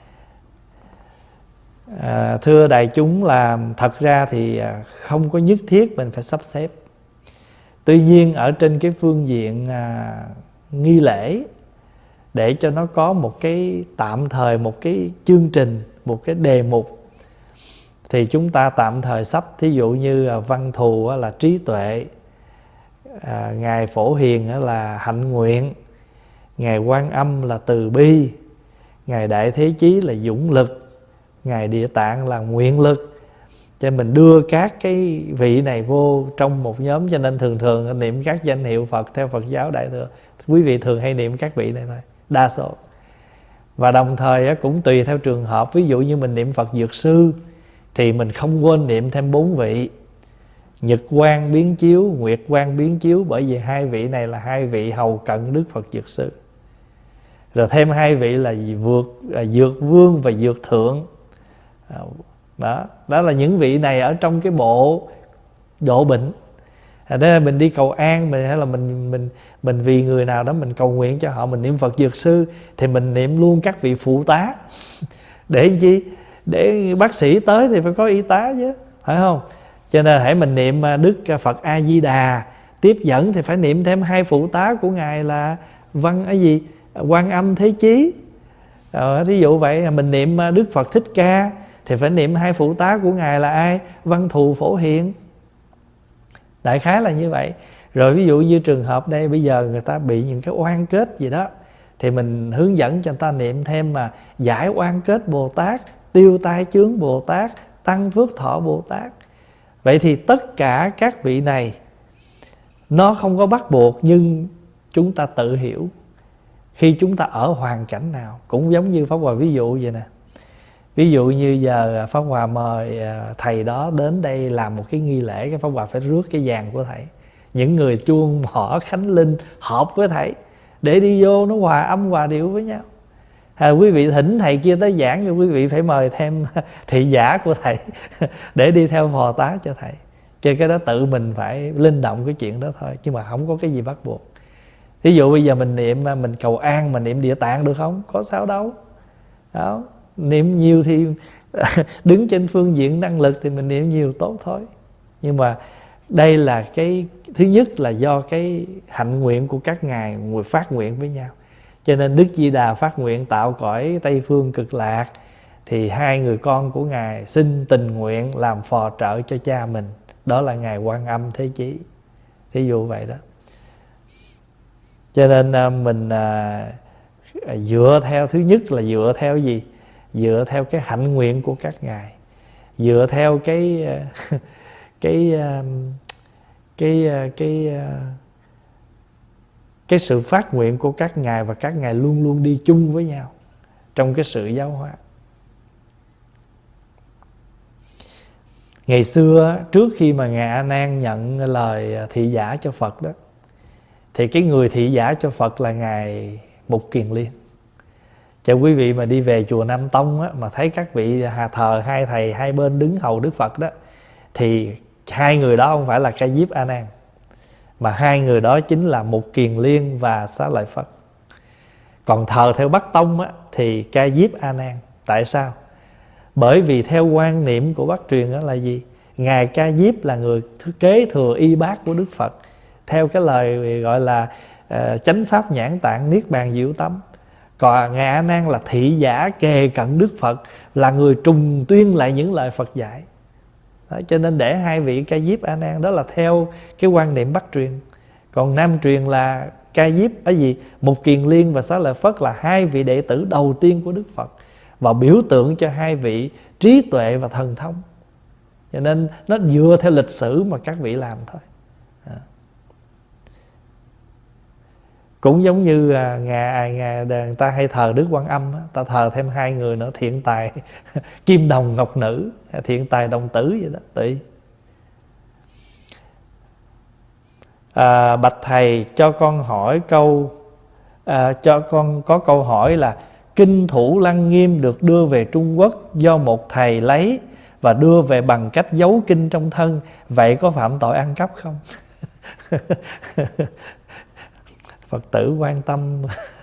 Thưa đại chúng, là thật ra thì không có nhất thiết mình phải sắp xếp. Tuy nhiên ở trên cái phương diện nghi lễ, để cho nó có một cái tạm thời, một cái chương trình, một cái đề mục, thì chúng ta tạm thời sắp. Thí dụ như Văn Thù là trí tuệ, Ngài Phổ Hiền là hạnh nguyện, Ngài Quan Âm là từ bi, Ngài Đại Thế Chí là dũng lực, Ngài Địa Tạng là nguyện lực, cho nên mình đưa các cái vị này vô trong một nhóm. Cho nên thường thường niệm các danh hiệu Phật theo Phật giáo Đại Thừa, quý vị thường hay niệm các vị này thôi, đa số. Và đồng thời cũng tùy theo trường hợp. Ví dụ như mình niệm Phật Dược Sư thì mình không quên niệm thêm 4 vị: Nhật Quang Biến Chiếu, Nguyệt Quang Biến Chiếu, bởi vì 2 vị này là 2 vị hầu cận Đức Phật Dược Sư. Rồi thêm 2 vị là Dược Vương và Dược Thượng. Đó là những vị này ở trong cái bộ độ bệnh. Thế là mình đi cầu an, hay là mình vì người nào đó mình cầu nguyện cho họ, mình niệm Phật Dược Sư thì mình niệm luôn các vị phụ tá. Để làm chi? Để bác sĩ tới thì phải có y tá chứ, phải không? Cho nên hãy mình niệm Đức Phật A Di Đà, tiếp dẫn thì phải niệm thêm 2 phụ tá của Ngài là Quan Âm Thế Chí. Thí dụ vậy, mình niệm Đức Phật Thích Ca thì phải niệm 2 phụ tá của Ngài là ai? Văn Thù Phổ Hiền. Đại khái là như vậy. Rồi ví dụ như trường hợp đây, bây giờ người ta bị những cái oan kết gì đó thì mình hướng dẫn cho người ta niệm thêm mà Giải Oan Kết Bồ Tát, Tiêu Tai Chướng Bồ Tát, Tăng Phước Thọ Bồ Tát. Vậy thì tất cả các vị này nó không có bắt buộc, nhưng chúng ta tự hiểu khi chúng ta ở hoàn cảnh nào. Cũng giống như Pháp Hòa ví dụ vậy nè. Ví dụ như giờ Pháp Hòa mời thầy đó đến đây làm một cái nghi lễ, cái Pháp Hòa phải rước cái vàng của thầy. Những người chuông mỏ khánh linh hợp với thầy để đi vô nó hòa âm hòa điệu với nhau. Quý vị thỉnh thầy kia tới giảng thì quý vị phải mời thêm thị giả của thầy để đi theo phò tá cho thầy. Cho cái đó tự mình phải linh động cái chuyện đó thôi, nhưng mà không có cái gì bắt buộc. Ví dụ bây giờ mình niệm, mình cầu an mà niệm Địa Tạng được không? Có sao đâu. Đó. Niệm nhiều thì đứng trên phương diện năng lực thì mình niệm nhiều tốt thôi. Nhưng mà đây là cái thứ nhất là do cái hạnh nguyện của các ngài người phát nguyện với nhau. Cho nên Đức Di Đà phát nguyện tạo cõi Tây Phương Cực Lạc, thì 2 người con của ngài xin tình nguyện làm phò trợ cho cha mình, đó là ngài Quan Âm Thế Chí. Thí dụ vậy đó. Cho nên mình dựa theo, thứ nhất là dựa theo gì? Dựa theo cái hạnh nguyện của các ngài, dựa theo cái sự phát nguyện của các ngài, và các ngài luôn luôn đi chung với nhau trong cái sự giáo hóa. Ngày xưa trước khi mà ngài A Nan nhận lời thị giả cho Phật đó, thì cái người thị giả cho Phật là ngài Mục Kiền Liên. Cho quý vị mà đi về chùa Nam Tông á, mà thấy các vị thờ 2 thầy 2 bên đứng hầu Đức Phật đó, thì 2 người đó không phải là Ca Diếp A Nan, mà 2 người đó chính là Mục Kiền Liên và Xá Lợi Phất. Còn thờ theo Bắc Tông á, thì Ca Diếp A Nan. Tại sao? Bởi vì theo quan niệm của Bắc truyền đó là gì? Ngài Ca Diếp là người kế thừa y bát của Đức Phật, theo cái lời gọi là chánh pháp nhãn tạng niết bàn diệu tâm. Còn ngài A Nan là thị giả kề cận Đức Phật, là người trùng tuyên lại những lời Phật dạy đó. Cho nên để 2 vị Ca Diếp A Nan đó là theo cái quan niệm Bắc truyền. Còn Nam truyền là Ca Diếp Mục Kiền Liên và Xá Lợi Phất là 2 vị đệ tử đầu tiên của Đức Phật, và biểu tượng cho 2 vị trí tuệ và thần thông. Cho nên nó dựa theo lịch sử mà các vị làm thôi. Cũng giống như người ta hay thờ Đức Quan Âm, ta thờ thêm 2 người nữa, Thiện Tài Kim Đồng Ngọc Nữ, Thiện Tài Đồng Tử vậy đó, tùy. Bạch thầy, cho con hỏi cho con có câu hỏi là kinh Thủ Lăng Nghiêm được đưa về Trung Quốc do một thầy lấy và đưa về bằng cách giấu kinh trong thân, vậy có phạm tội ăn cắp không? Phật tử quan tâm.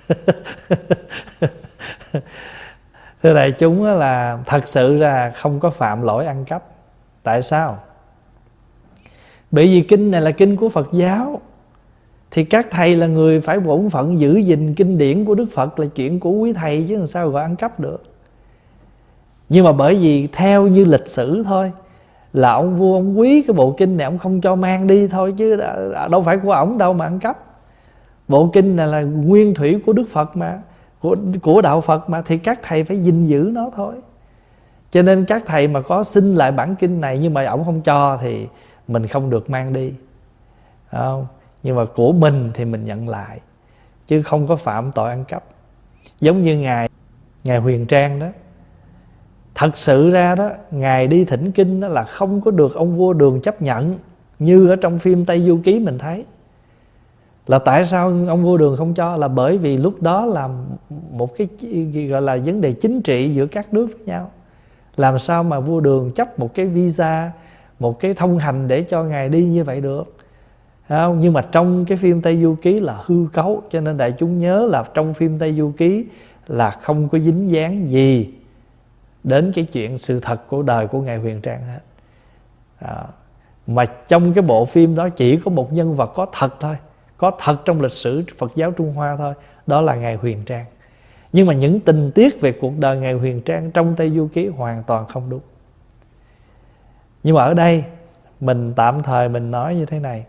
Thưa đại chúng là thật sự ra không có phạm lỗi ăn cắp. Tại sao? Bởi vì kinh này là kinh của Phật giáo, thì các thầy là người phải bổn phận giữ gìn kinh điển của Đức Phật, là chuyện của quý thầy chứ làm sao gọi ăn cắp được. Nhưng mà bởi vì theo như lịch sử thôi, là ông vua ông quý cái bộ kinh này, ông không cho mang đi thôi, chứ đâu phải của ổng đâu mà ăn cắp. Bộ kinh này là nguyên thủy của Đức Phật mà, của đạo Phật mà, thì các thầy phải gìn giữ nó thôi. Cho nên các thầy mà có xin lại bản kinh này nhưng mà ổng không cho thì mình không được mang đi, không? Nhưng mà của mình thì mình nhận lại, chứ không có phạm tội ăn cắp. Giống như Ngài Huyền Trang đó, thật sự ra đó, Ngài đi thỉnh kinh đó là không có được ông vua Đường chấp nhận. Như ở trong phim Tây Du Ký mình thấy là tại sao ông vua Đường không cho, là bởi vì lúc đó là một cái gọi là vấn đề chính trị giữa các nước với nhau. Làm sao mà vua Đường chấp một cái visa, một cái thông hành để cho Ngài đi như vậy được, không? Nhưng mà trong cái phim Tây Du Ký là hư cấu, cho nên đại chúng nhớ là trong phim Tây Du Ký là không có dính dáng gì đến cái chuyện sự thật của đời của Ngài Huyền Trang hết. Mà trong cái bộ phim đó chỉ có một nhân vật có thật thôi, có thật trong lịch sử Phật giáo Trung Hoa thôi, đó là Ngài Huyền Trang. Nhưng mà những tình tiết về cuộc đời Ngài Huyền Trang trong Tây Du Ký hoàn toàn không đúng. Nhưng mà ở đây mình tạm thời mình nói như thế này: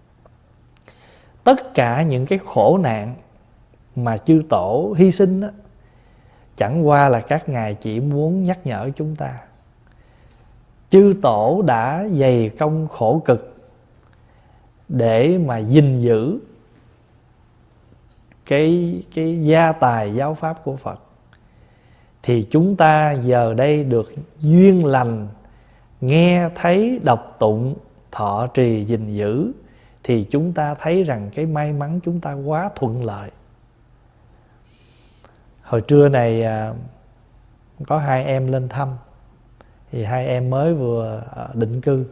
tất cả những cái khổ nạn mà chư tổ hy sinh đó, chẳng qua là các ngài chỉ muốn nhắc nhở chúng ta. Chư tổ đã dày công khổ cực để mà gìn giữ cái gia tài giáo pháp của Phật, thì chúng ta giờ đây được duyên lành nghe thấy đọc tụng thọ trì gìn giữ, thì chúng ta thấy rằng cái may mắn chúng ta quá thuận lợi. Hồi trưa này có hai em lên thăm, thì hai em mới vừa định cư,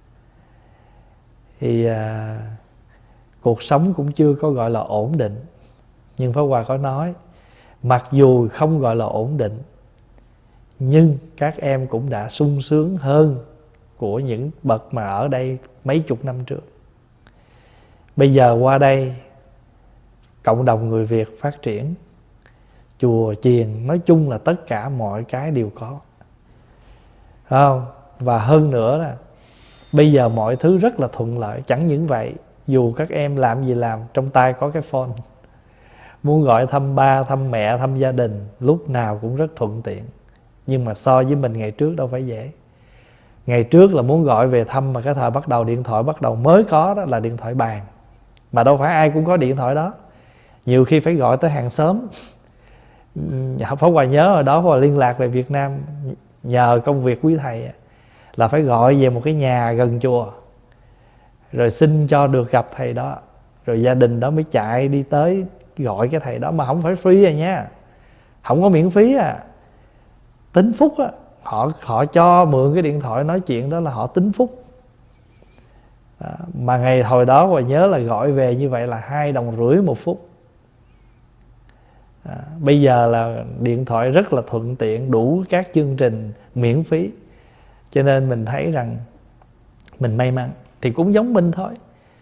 thì cuộc sống cũng chưa có gọi là ổn định. Nhưng Pháp Hòa có nói, mặc dù không gọi là ổn định, nhưng các em cũng đã sung sướng hơn của những bậc mà ở đây mấy chục năm trước. Bây giờ qua đây, cộng đồng người Việt phát triển, chùa chiền, nói chung là tất cả mọi cái đều có, không? Và hơn nữa là bây giờ mọi thứ rất là thuận lợi. Chẳng những vậy, dù các em làm gì làm, trong tay có cái phone, muốn gọi thăm ba, thăm mẹ, thăm gia đình lúc nào cũng rất thuận tiện. Nhưng mà so với mình ngày trước đâu phải dễ. Ngày trước là muốn gọi về thăm mà cái thời bắt đầu điện thoại bắt đầu mới có đó là điện thoại bàn, mà đâu phải ai cũng có điện thoại đó. Nhiều khi phải gọi tới hàng xóm. Pháp Hòa nhớ hồi đó Pháp Hòa liên lạc về Việt Nam nhờ công việc quý thầy, là phải gọi về một cái nhà gần chùa, rồi xin cho được gặp thầy đó, rồi gia đình đó mới chạy đi tới gọi cái thầy đó. Mà không phải free à nha, không có miễn phí à, tính phúc á. Họ cho mượn cái điện thoại nói chuyện đó là họ tính phúc. Mà ngày hồi đó Hòa nhớ là gọi về như vậy là 2,5 đồng một phút. Bây giờ là điện thoại rất là thuận tiện, đủ các chương trình miễn phí. Cho nên mình thấy rằng mình may mắn. Thì cũng giống mình thôi.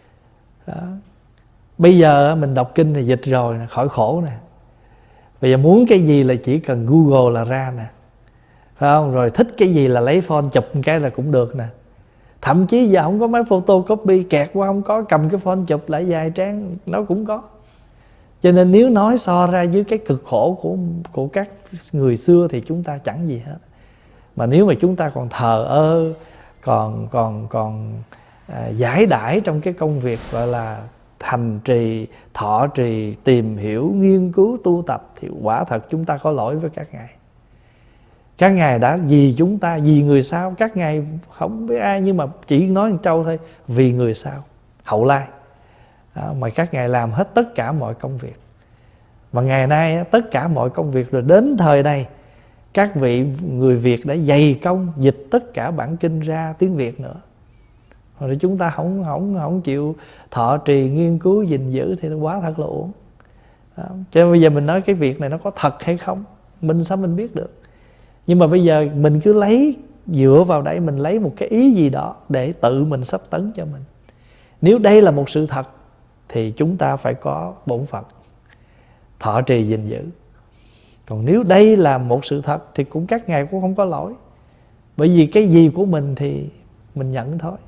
Bây giờ mình đọc kinh thì dịch rồi, khỏi khổ nè. Bây giờ muốn cái gì là chỉ cần Google là ra nè, phải không? Rồi thích cái gì là lấy phone chụp một cái là cũng được nè. Thậm chí giờ không có máy photocopy, kẹt qua không có, cầm cái phone chụp lại vài trang nó cũng có. Cho nên nếu nói so ra với cái cực khổ của các người xưa thì chúng ta chẳng gì hết. Mà nếu mà chúng ta còn thờ ơ, còn giải đãi trong cái công việc gọi là hành trì, thọ trì, tìm hiểu, nghiên cứu, tu tập, thì quả thật chúng ta có lỗi với các ngài. Các ngài đã vì chúng ta, vì người sau. Các ngài không biết ai, nhưng mà chỉ nói một câu thôi: vì người sau, hậu lai. Mà các ngài làm hết tất cả mọi công việc. Mà ngày nay tất cả mọi công việc, rồi đến thời này các vị người Việt đã dày công dịch tất cả bản kinh ra tiếng Việt nữa. Rồi chúng ta không chịu thọ trì, nghiên cứu, gìn giữ thì nó quá thật là uổng. Cho nên bây giờ mình nói cái việc này nó có thật hay không, mình sao mình biết được. Nhưng mà bây giờ mình cứ lấy, dựa vào đây mình lấy một cái ý gì đó để tự mình sắp tấn cho mình. Nếu đây là một sự thật thì chúng ta phải có bổn phận thọ trì gìn giữ. Còn nếu đây là một sự thật thì cũng các ngài cũng không có lỗi. Bởi vì cái gì của mình thì mình nhận thôi.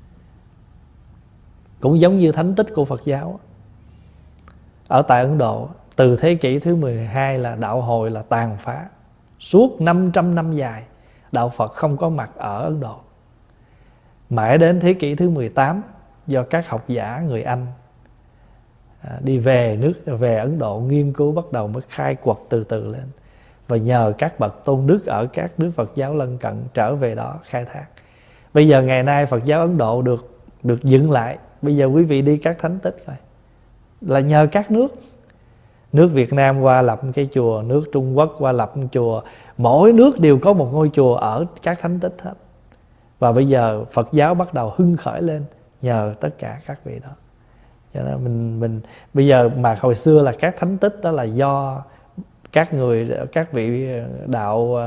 Cũng giống như thánh tích của Phật giáo ở tại Ấn Độ, từ thế kỷ thứ 12 là đạo hồi là tàn phá suốt 500 năm dài. Đạo Phật không có mặt ở Ấn Độ. Mãi đến thế kỷ thứ 18, do các học giả người Anh đi về Ấn Độ nghiên cứu, bắt đầu mới khai quật từ từ lên. Và nhờ các bậc tôn đức ở các nước Phật giáo lân cận trở về đó khai thác. Bây giờ ngày nay Phật giáo Ấn Độ được dựng lại. Bây giờ quý vị đi các thánh tích rồi, là nhờ các nước. Nước Việt Nam qua lập cái chùa, nước Trung Quốc qua lập một chùa. Mỗi nước đều có một ngôi chùa ở các thánh tích hết. Và bây giờ Phật giáo bắt đầu hưng khởi lên nhờ tất cả các vị đó. Cho nên mình bây giờ mà hồi xưa là các thánh tích đó là do các vị đạo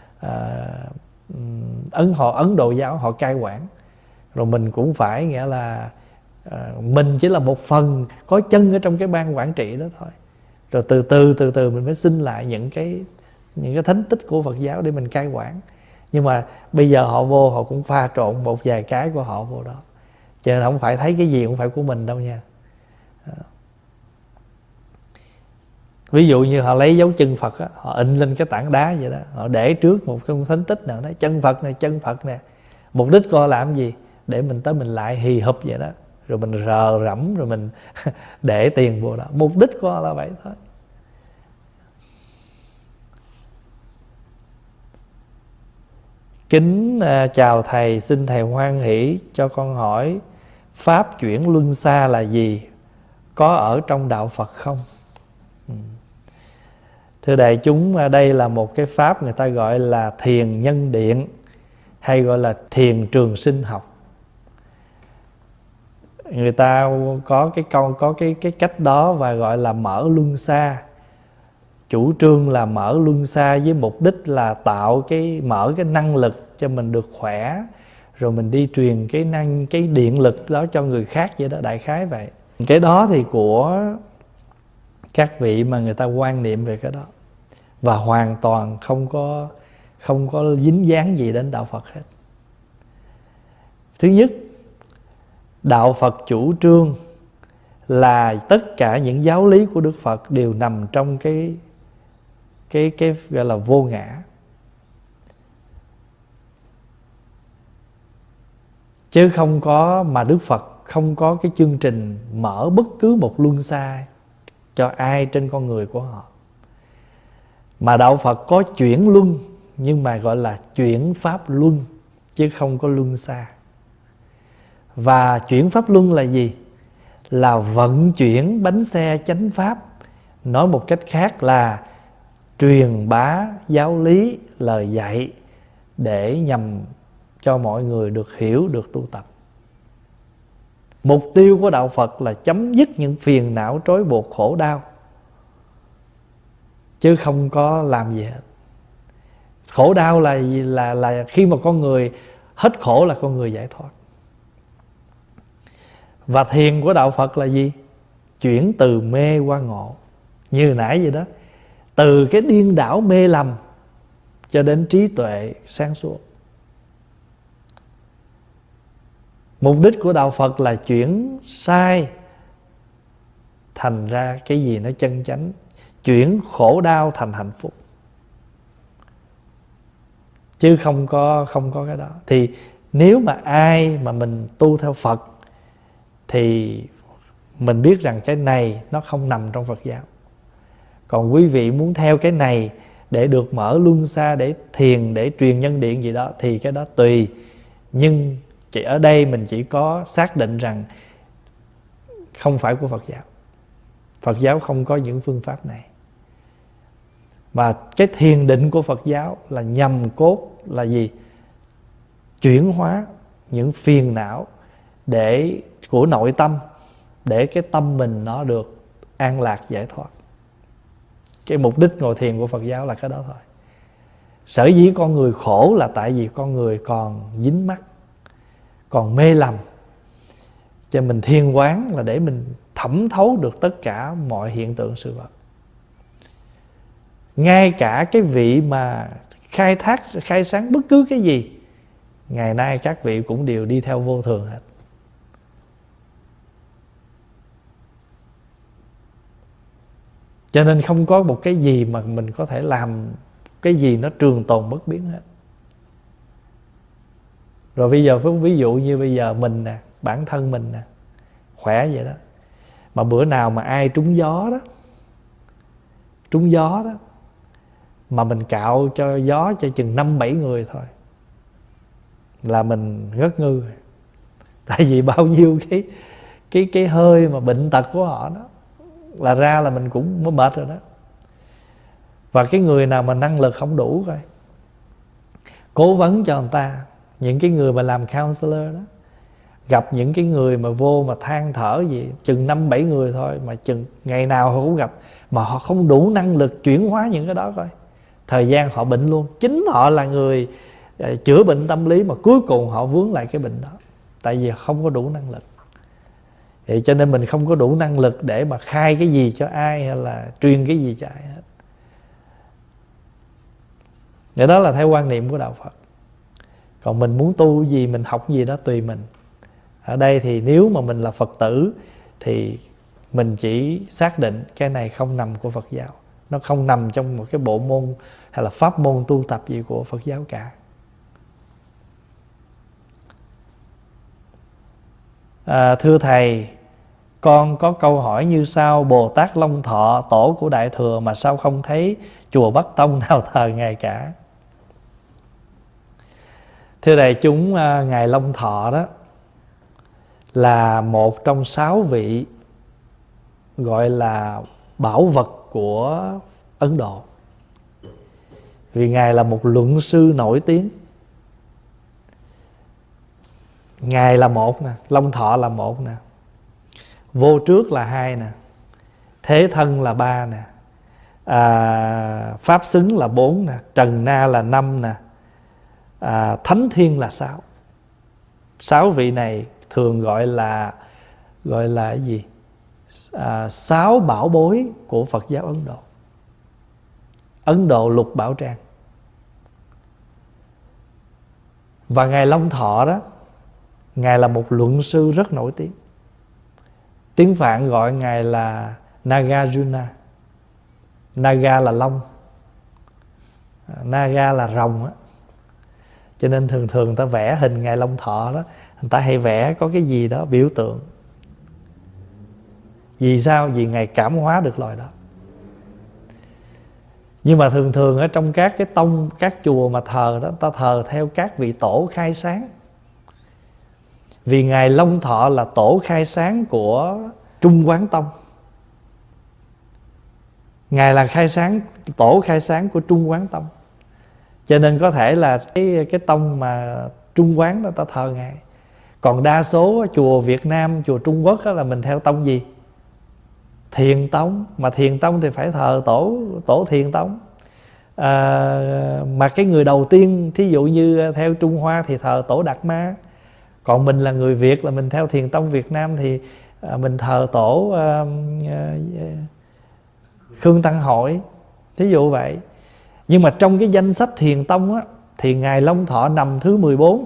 Ấn Độ giáo họ cai quản. Rồi mình cũng phải nghĩa là mình chỉ là một phần có chân ở trong cái ban quản trị đó thôi. Rồi từ từ mình mới xin lại những cái thánh tích của Phật giáo để mình cai quản. Nhưng mà bây giờ họ vô, họ cũng pha trộn một vài cái của họ vô đó, cho nên không phải thấy cái gì cũng phải của mình đâu nha. Ví dụ như họ lấy dấu chân Phật á, họ in lên cái tảng đá vậy đó, họ để trước một cái thánh tích nào đó, chân Phật nè. Mục đích coi làm gì? Để mình tới mình lại hì hụp vậy đó, rồi mình rờ rẫm, rồi mình để tiền vô đó. Mục đích coi là vậy thôi. Kính chào thầy, xin thầy hoan hỷ cho con hỏi pháp chuyển luân xa là gì? Có ở trong đạo Phật không? Thưa đại chúng, đây là một cái pháp người ta gọi là thiền nhân điện, hay gọi là thiền trường sinh học. Người ta có cái cách đó và gọi là mở luân xa. Chủ trương là mở luân xa với mục đích là mở cái năng lực cho mình được khỏe, rồi mình đi truyền cái điện lực đó cho người khác vậy đó, đại khái vậy. Cái đó thì của các vị mà người ta quan niệm về cái đó, và hoàn toàn không có dính dáng gì đến đạo Phật hết. Thứ nhất, đạo Phật chủ trương là tất cả những giáo lý của Đức Phật đều nằm trong cái gọi là vô ngã. Chứ không có, mà Đức Phật không có cái chương trình mở bất cứ một luân xa cho ai trên con người của họ. Mà đạo Phật có chuyển luân, nhưng mà gọi là chuyển pháp luân, chứ không có luân xa. Và chuyển pháp luân là gì? Là vận chuyển bánh xe chánh pháp. Nói một cách khác là truyền bá giáo lý, lời dạy, để nhằm cho mọi người được hiểu, được tu tập. Mục tiêu của đạo Phật là chấm dứt những phiền não trói buộc khổ đau, chứ không có làm gì hết. Khổ đau là khi mà con người hết khổ là con người giải thoát. Và thiền của đạo Phật là gì? Chuyển từ mê qua ngộ. Như nãy vậy đó, từ cái điên đảo mê lầm cho đến trí tuệ sáng suốt. Mục đích của đạo Phật là chuyển sai thành ra cái gì nó chân chánh, chuyển khổ đau thành hạnh phúc, chứ không có cái đó. Thì nếu mà ai mà mình tu theo Phật thì mình biết rằng cái này nó không nằm trong Phật giáo. Còn quý vị muốn theo cái này để được mở luân xa, để thiền, để truyền nhân điện gì đó, thì cái đó tùy. Nhưng chỉ ở đây mình chỉ có xác định rằng không phải của Phật giáo. Phật giáo không có những phương pháp này. Và cái thiền định của Phật giáo là nhằm cốt là gì? Chuyển hóa những phiền não của nội tâm, để cái tâm mình nó được an lạc giải thoát. Cái mục đích ngồi thiền của Phật giáo là cái đó thôi. Sở dĩ con người khổ là tại vì con người còn dính mắc, còn mê lầm. Cho mình thiền quán là để mình thẩm thấu được tất cả mọi hiện tượng sự vật. Ngay cả cái vị mà khai sáng bất cứ cái gì, ngày nay các vị cũng đều đi theo vô thường hết. Cho nên không có một cái gì mà mình có thể làm cái gì nó trường tồn bất biến hết. Rồi bây giờ ví dụ như bây giờ mình nè, bản thân mình nè, khỏe vậy đó, mà bữa nào mà ai trúng gió đó, mà mình cạo cho gió cho chừng 5-7 người thôi là mình rất ngư. Tại vì bao nhiêu cái hơi mà bệnh tật của họ đó là ra là mình cũng mệt rồi đó. Và cái người nào mà năng lực không đủ rồi, cố vấn cho người ta, những cái người mà làm counselor đó, gặp những cái người mà vô mà than thở gì chừng 5-7 người thôi, mà chừng ngày nào họ cũng gặp, mà họ không đủ năng lực chuyển hóa những cái đó coi, thời gian họ bệnh luôn. Chính họ là người chữa bệnh tâm lý mà cuối cùng họ vướng lại cái bệnh đó, tại vì không có đủ năng lực. Vậy cho nên mình không có đủ năng lực để mà khai cái gì cho ai hay là truyền cái gì cho ai hết. Vậy đó là theo quan niệm của đạo Phật. Còn mình muốn tu gì, mình học gì đó tùy mình. Ở đây thì nếu mà mình là Phật tử thì mình chỉ xác định cái này không nằm của Phật giáo, nó không nằm trong một cái bộ môn hay là pháp môn tu tập gì của Phật giáo cả. Thưa Thầy, con có câu hỏi như sau: Bồ Tát Long Thọ, tổ của Đại Thừa, mà sao không thấy chùa Bắc Tông nào thờ Ngài cả? Thưa đại chúng, Ngài Long Thọ đó là một trong 6 vị gọi là bảo vật của Ấn Độ. Vì Ngài là một luận sư nổi tiếng. Ngài là một nè, Long Thọ là một nè, Vô Trước là 2 nè, Thế Thân là 3 nè, Pháp Xứng là 4 nè, Trần Na là 5 nè, Thánh Thiên là 6. 6 vị này thường gọi là cái gì? 6 bảo bối của Phật giáo Ấn Độ. Ấn Độ lục bảo tràng. Và Ngài Long Thọ đó, Ngài là một luận sư rất nổi tiếng. Tiếng Phạn gọi Ngài là Nagarjuna. Naga là long, Naga là rồng á. Cho nên thường người ta vẽ hình Ngài Long Thọ đó, người ta hay vẽ có cái gì đó biểu tượng. Vì sao? Vì Ngài cảm hóa được loài đó. Nhưng mà thường ở trong các cái tông, các chùa mà thờ đó, ta thờ theo các vị tổ khai sáng. Vì Ngài Long Thọ là tổ khai sáng của Trung Quán Tông. Ngài là tổ khai sáng của Trung Quán Tông. Cho nên có thể là cái tông mà Trung Quán đó ta thờ Ngài. Còn đa số chùa Việt Nam, chùa Trung Quốc đó là mình theo tông gì? Thiền Tông. Mà Thiền Tông thì phải thờ tổ Thiền Tông. Mà cái người đầu tiên, thí dụ như theo Trung Hoa thì thờ tổ Đạt Ma. Còn mình là người Việt, là mình theo Thiền Tông Việt Nam thì mình thờ tổ Khương Tăng Hội, thí dụ vậy. Nhưng mà trong cái danh sách Thiền Tông á, thì Ngài Long Thọ nằm thứ 14.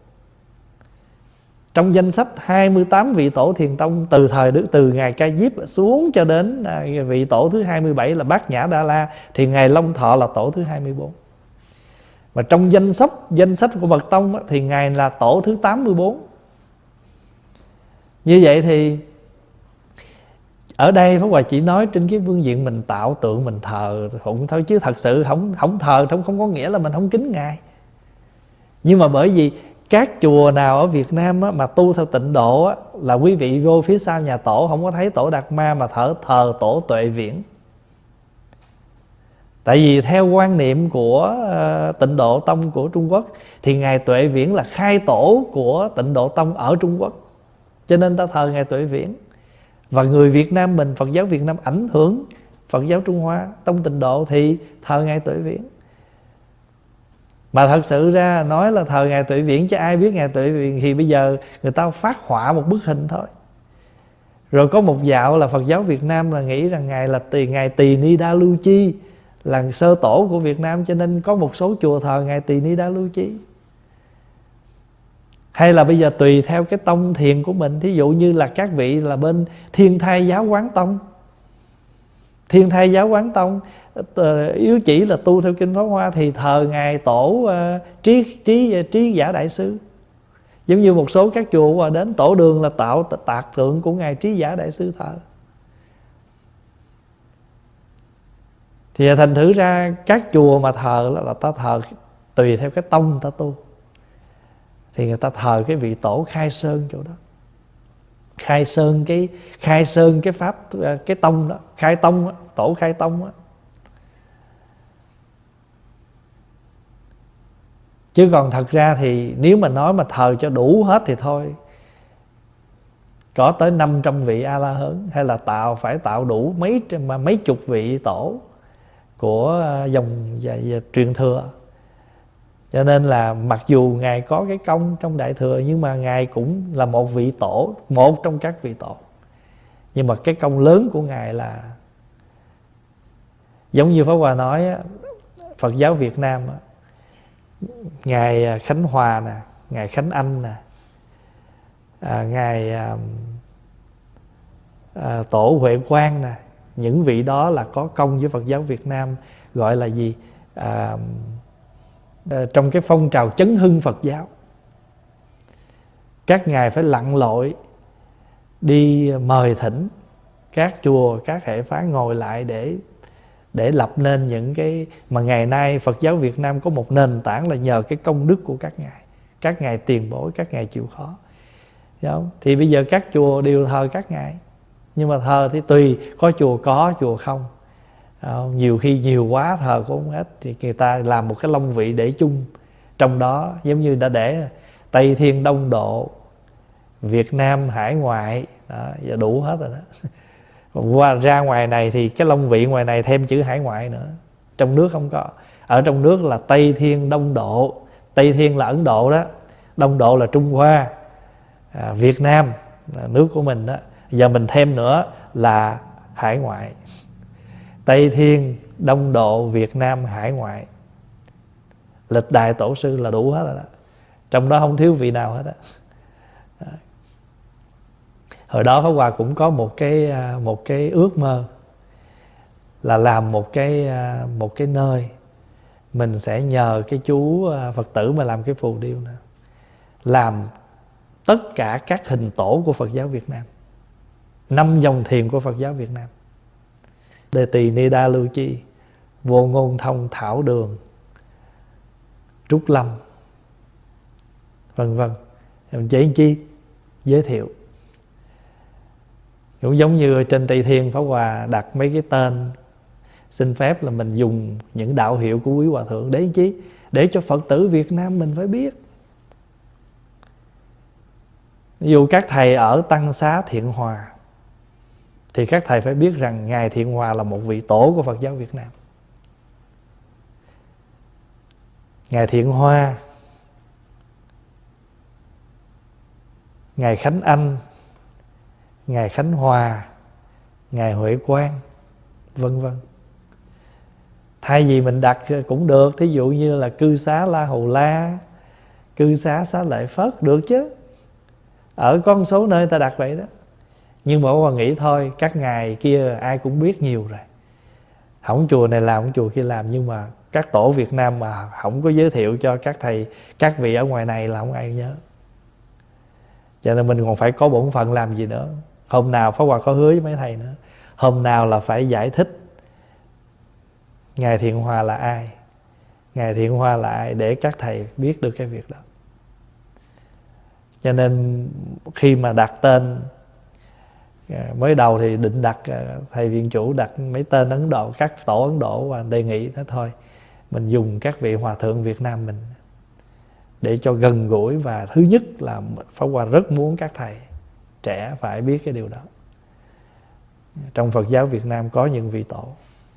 Trong danh sách 28 vị tổ Thiền Tông từ Ngài Ca Diếp xuống cho đến vị tổ thứ 27 là Bát Nhã Đa La, thì Ngài Long Thọ là tổ thứ 24. Mà trong danh sách của Mật Tông á, thì Ngài là tổ thứ 84. Như vậy thì ở đây Pháp Hòa chỉ nói trên cái phương diện mình tạo tượng, mình thờ phụng thôi, chứ thật sự không thờ không có nghĩa là mình không kính Ngài. Nhưng mà bởi vì các chùa nào ở Việt Nam á, mà tu theo Tịnh Độ á, là quý vị vô phía sau nhà tổ không có thấy tổ Đạt Ma mà thờ tổ Tuệ Viễn. Tại vì theo quan niệm của Tịnh Độ Tông của Trung Quốc thì Ngài Tuệ Viễn là khai tổ của Tịnh Độ Tông ở Trung Quốc, cho nên ta thờ Ngài Tuệ Viễn. Và người Việt Nam mình, Phật giáo Việt Nam ảnh hưởng Phật giáo Trung Hoa, Tông Tịnh Độ thì thờ Ngài Tuệ Viễn. Mà thật sự ra nói là thờ Ngài Tuệ Viễn, chứ ai biết Ngài Tuệ Viễn thì bây giờ người ta phát họa một bức hình thôi. Rồi có một dạo là Phật giáo Việt Nam là nghĩ rằng Ngài là Ngài Tỳ Ni Đa Lưu Chi, là sơ tổ của Việt Nam, cho nên có một số chùa thờ Ngài Tỳ Ni Đa Lưu Chi. Hay là bây giờ tùy theo cái tông thiền của mình, thí dụ như là các vị là bên Thiên Thai Giáo Quán Tông. Thiên Thai Giáo Quán Tông yếu chỉ là tu theo Kinh Pháp Hoa thì thờ Ngài Tổ Trí Giả Đại Sư. Giống như một số các chùa qua đến tổ đường là tạo tạc tượng của Ngài Trí Giả Đại Sư thờ. Thì thành thử ra các chùa mà thờ là ta thờ tùy theo cái tông ta tu. Thì người ta thờ cái vị tổ khai sơn chỗ đó, khai sơn cái pháp, cái tông đó, khai tông đó, tổ khai tông đó. Chứ còn thật ra thì nếu mà nói mà thờ cho đủ hết thì thôi, có tới 500 vị A-la-hán, hay là phải tạo đủ mấy chục vị tổ của dòng truyền thừa. Cho nên là mặc dù Ngài có cái công trong Đại Thừa, nhưng mà Ngài cũng là một vị tổ, một trong các vị tổ. Nhưng mà cái công lớn của Ngài là giống như Pháp Hòa nói, Phật giáo Việt Nam, Ngài Khánh Hòa nè, Ngài Khánh Anh nè, Ngài Tổ Huệ Quang nè, những vị đó là có công với Phật giáo Việt Nam, gọi là gì? Trong cái phong trào chấn hưng Phật giáo, các ngài phải lặn lội đi mời thỉnh các chùa, các hệ phái ngồi lại để lập nên những cái mà ngày nay Phật giáo Việt Nam có một nền tảng là nhờ cái công đức của các ngài tiền bối, các ngài chịu khó. Đúng? Thì bây giờ các chùa đều thờ các ngài, nhưng mà thờ thì tùy, có chùa có, chùa không. Nhiều khi nhiều quá thờ cũng không hết, thì người ta làm một cái long vị để chung trong đó, giống như đã để Tây Thiên Đông Độ, Việt Nam hải ngoại đó, giờ đủ hết rồi đó. Qua ra ngoài này thì cái long vị ngoài này thêm chữ hải ngoại nữa, trong nước không có. Ở trong nước là Tây Thiên Đông Độ, Tây Thiên là Ấn Độ đó, Đông Độ là Trung Hoa, Việt Nam là nước của mình đó. Giờ mình thêm nữa là hải ngoại, Tây Thiên Đông Độ Việt Nam hải ngoại, lịch đại tổ sư là đủ hết rồi đó, trong đó không thiếu vị nào hết đó. Hồi đó Pháp Hòa cũng có một cái ước mơ là làm một cái nơi mình sẽ nhờ cái chú Phật tử mà làm cái phù điêu nữa, làm tất cả các hình tổ của Phật giáo Việt Nam, 5 dòng thiền của Phật giáo Việt Nam: Đề Tỳ Ni Đa Lưu Chi, Vô Ngôn Thông Thảo Đường, Trúc Lâm, vân vân. Chỉ chi giới thiệu. Cũng giống như trên Tây Thiên, Pháp Hòa đặt mấy cái tên, xin phép là mình dùng những đạo hiệu của quý hòa thượng để chi, để cho Phật tử Việt Nam mình phải biết. Ví dụ các thầy ở Tăng Xá Thiện Hòa thì các thầy phải biết rằng Ngài Thiện Hòa là một vị tổ của Phật giáo Việt Nam. Ngài Thiện Hoa, Ngài Khánh Anh, Ngài Khánh Hòa, Ngài Huệ Quang, vân vân. Thay vì mình đặt cũng được, thí dụ như là Cư Xá La Hầu La, Cư Xá Xá Lợi Phất, được chứ. Ở con số nơi ta đặt vậy đó. Nhưng mà Hòa nghĩ thôi, các ngài kia ai cũng biết nhiều rồi, không chùa này làm, không chùa kia làm. Nhưng mà các tổ Việt Nam mà không có giới thiệu cho các thầy, các vị ở ngoài này là không ai nhớ. Cho nên mình còn phải có bổn phận làm gì nữa. Hôm nào Pháp Hòa có hứa với mấy thầy nữa, hôm nào là phải giải thích Ngài Thiện Hòa là ai, Ngài Thiện Hoa là ai, để các thầy biết được cái việc đó. Cho nên khi mà đặt tên, mới đầu thì định đặt, thầy viện chủ đặt mấy tên Ấn Độ, các tổ Ấn Độ, và đề nghị đó thôi, mình dùng các vị hòa thượng Việt Nam mình để cho gần gũi. Và thứ nhất là Pháp Hòa rất muốn các thầy trẻ phải biết cái điều đó. Trong Phật giáo Việt Nam có những vị tổ,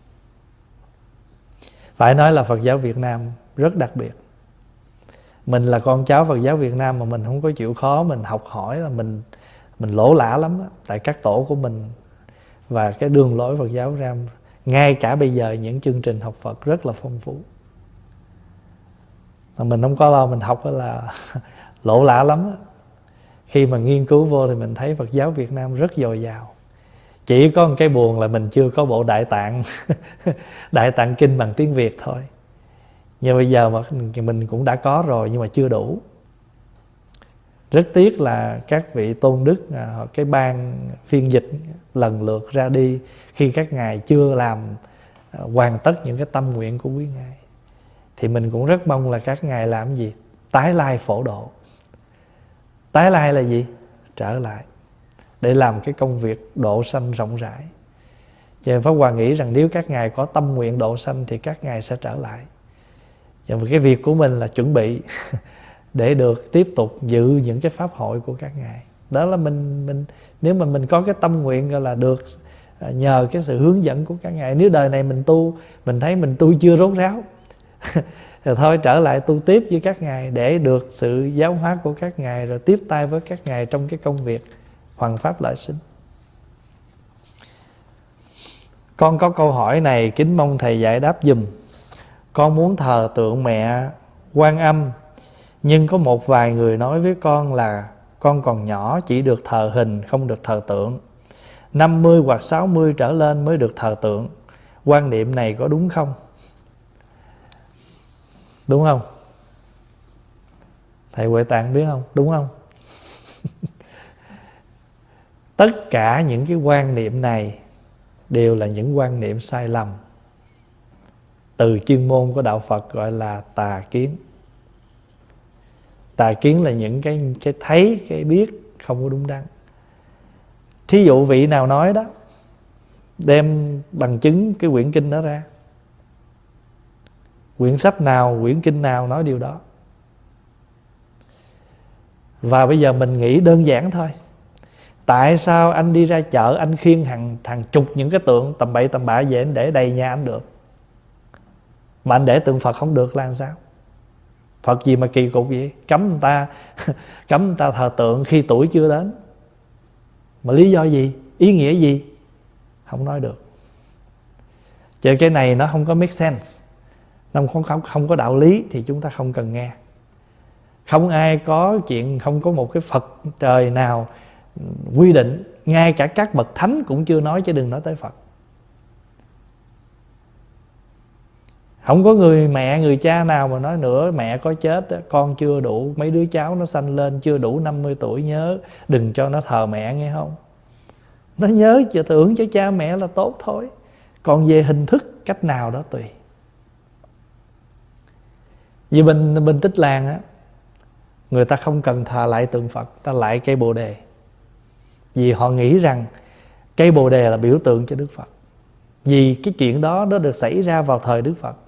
phải nói là Phật giáo Việt Nam rất đặc biệt. Mình là con cháu Phật giáo Việt Nam mà mình không có chịu khó, mình học hỏi là mình lỗ lã lắm đó. Tại các tổ của mình và cái đường lối Phật giáo ra, ngay cả bây giờ những chương trình học Phật rất là phong phú. Mình không có lo mình học là lỗ lã lắm đó. Khi mà nghiên cứu vô thì mình thấy Phật giáo Việt Nam rất dồi dào. Chỉ có một cái buồn là mình chưa có bộ Đại Tạng Đại Tạng Kinh bằng tiếng Việt thôi. Nhưng bây giờ mà mình cũng đã có rồi, nhưng mà chưa đủ. Rất tiếc là các vị tôn đức, cái ban phiên dịch lần lượt ra đi khi các ngài chưa làm hoàn tất những cái tâm nguyện của quý ngài. Thì mình cũng rất mong là các ngài làm gì? Tái lai phổ độ. Tái lai là gì? Trở lại để làm cái công việc độ sanh rộng rãi. Cho nên Pháp Hòa nghĩ rằng nếu các ngài có tâm nguyện độ sanh thì các ngài sẽ trở lại. Và cái việc của mình là chuẩn bị để được tiếp tục dự những cái pháp hội của các ngài. Đó là mình nếu mà mình có cái tâm nguyện gọi là được nhờ cái sự hướng dẫn của các ngài. Nếu đời này mình tu, mình thấy mình tu chưa rốt ráo thì thôi trở lại tu tiếp với các ngài để được sự giáo hóa của các ngài, rồi tiếp tay với các ngài trong cái công việc hoằng pháp lợi sinh. Con có câu hỏi này, kính mong thầy giải đáp giùm. Con muốn thờ tượng mẹ Quan Âm, nhưng có một vài người nói với con là con còn nhỏ, chỉ được thờ hình, không được thờ tượng. 50 hoặc 60 trở lên mới được thờ tượng. Quan niệm này có đúng không? Đúng không? Thầy Huệ Tạng biết không? Đúng không? Tất cả những cái quan niệm này đều là những quan niệm sai lầm. Từ chuyên môn của đạo Phật gọi là tà kiến. Tà kiến là những cái thấy, cái biết không có đúng đắn. Thí dụ vị nào nói đó, đem bằng chứng cái quyển kinh đó ra. Quyển sách nào, quyển kinh nào nói điều đó. Và bây giờ mình nghĩ đơn giản thôi. Tại sao anh đi ra chợ, anh khiêng hàng chục những cái tượng tầm bậy tầm bạ về anh để đầy nhà anh được, mà anh để tượng Phật không được là làm sao? Phật gì mà kỳ cục vậy? Cấm người ta thờ tượng khi tuổi chưa đến. Mà lý do gì? Ý nghĩa gì? Không nói được. Chứ cái này nó không có make sense, nó không có đạo lý thì chúng ta không cần nghe. Không ai có chuyện, không có một cái Phật trời nào quy định. Ngay cả các bậc thánh cũng chưa nói, chứ đừng nói tới Phật. Không có người mẹ, người cha nào mà nói nữa mẹ có chết, con chưa đủ, mấy đứa cháu nó sanh lên chưa đủ 50 tuổi, nhớ đừng cho nó thờ mẹ, nghe không? Nó nhớ tưởng cho cha mẹ là tốt thôi. Còn về hình thức cách nào đó tùy. Vì Bình Tích Làng á, người ta không cần thờ lại tượng Phật, ta lại cây Bồ Đề. Vì họ nghĩ rằng cây Bồ Đề là biểu tượng cho Đức Phật. Vì cái chuyện đó nó được xảy ra vào thời Đức Phật.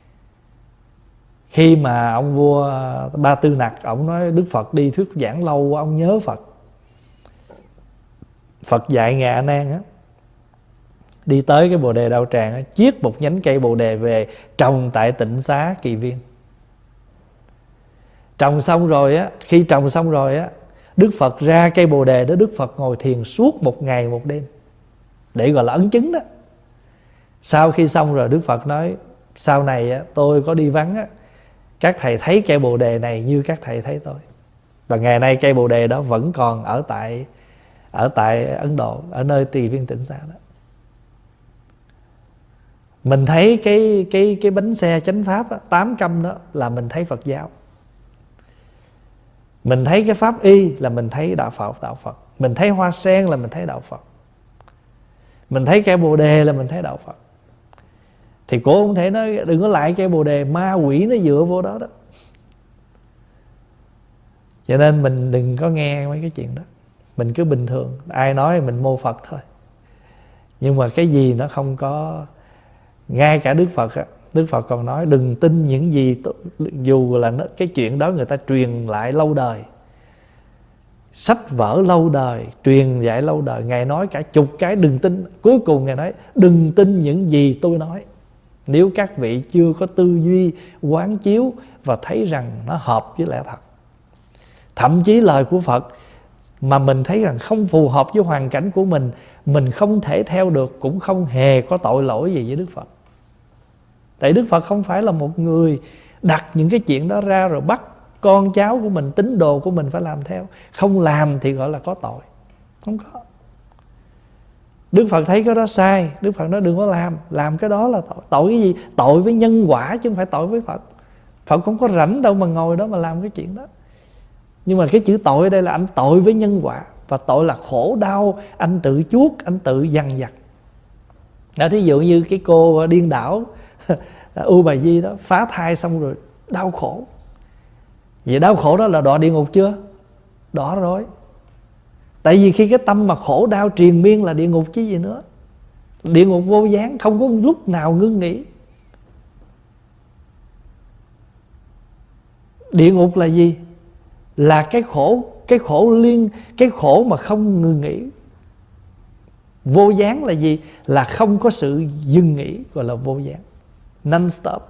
Khi mà ông vua Ba Tư Nặc, ông nói Đức Phật đi thuyết giảng lâu, ông nhớ Phật. Phật dạy Ngài A Nan á, đi tới cái Bồ Đề Đạo Tràng á, chiết một nhánh cây Bồ Đề về trồng tại Tịnh Xá Kỳ Viên. Trồng xong rồi á, khi trồng xong rồi á, Đức Phật ra cây Bồ Đề đó, Đức Phật ngồi thiền suốt 1 ngày 1 đêm để gọi là ấn chứng đó. Sau khi xong rồi Đức Phật nói sau này á, tôi có đi vắng á, các thầy thấy cây Bồ Đề này như các thầy thấy tôi. Và ngày nay cây Bồ Đề đó vẫn còn ở tại Ấn Độ, ở nơi Tỳ Viên Tịnh Xá đó. Mình thấy cái bánh xe chánh pháp á, 8 căm đó là mình thấy Phật giáo. Mình thấy cái pháp y là mình thấy đạo Phật. Mình thấy hoa sen là mình thấy đạo Phật. Mình thấy cây Bồ Đề là mình thấy đạo Phật. Thì cô không thể nói đừng có lại cây Bồ Đề, ma quỷ nó dựa vô đó đó. Cho nên mình đừng có nghe mấy cái chuyện đó. Mình cứ bình thường, ai nói mình mô Phật thôi. Nhưng mà cái gì nó không có. Ngay cả Đức Phật á, Đức Phật còn nói đừng tin những gì, dù là cái chuyện đó người ta truyền lại lâu đời, sách vở lâu đời, truyền dạy lâu đời. Ngài nói cả chục cái đừng tin. Cuối cùng Ngài nói đừng tin những gì tôi nói, nếu các vị chưa có tư duy quán chiếu và thấy rằng nó hợp với lẽ thật. Thậm chí lời của Phật mà mình thấy rằng không phù hợp với hoàn cảnh của mình không thể theo được, cũng không hề có tội lỗi gì với Đức Phật. Tại Đức Phật không phải là một người đặt những cái chuyện đó ra rồi bắt con cháu của mình, tín đồ của mình phải làm theo. Không làm thì gọi là có tội. Không có. Đức Phật thấy cái đó sai, Đức Phật nói đừng có làm cái đó là tội. Tội cái gì? Tội với nhân quả chứ không phải tội với Phật. Phật không có rảnh đâu mà ngồi đó mà làm cái chuyện đó. Nhưng mà cái chữ tội ở đây là anh tội với nhân quả, và tội là khổ đau, anh tự chuốc, anh tự dằn vặt. Thí dụ như cái cô điên đảo U Bà Di đó, phá thai xong rồi đau khổ. Vậy đau khổ đó là đọa địa ngục chưa? Đọa rồi. Tại vì khi cái tâm mà khổ đau triền miên là địa ngục chứ gì nữa. Địa ngục vô gián, không có lúc nào ngưng nghỉ. Địa ngục là gì? Là cái khổ mà không ngừng nghỉ. Vô gián là gì? Là không có sự dừng nghỉ, gọi là vô gián, non-stop.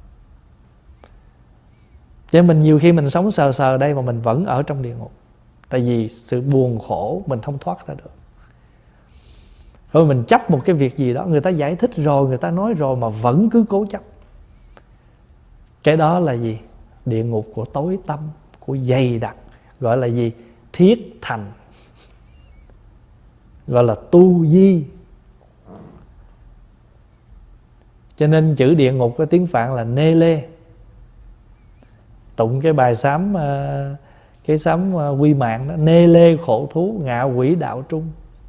Cho mình nhiều khi mình sống sờ sờ đây mà mình vẫn ở trong địa ngục. Tại vì sự buồn khổ mình không thoát ra được. Rồi mình chấp một cái việc gì đó, người ta giải thích rồi, người ta nói rồi mà vẫn cứ cố chấp. Cái đó là gì? Địa ngục của tối tâm, của dày đặc. Gọi là gì? Thiết thành. Gọi là tu di. Cho nên chữ địa ngục cái tiếng Phạn là nê lê. Tụng cái bài sám, cái sám Quy Mạng đó: nê lê khổ thú, ngạ quỷ đạo trung.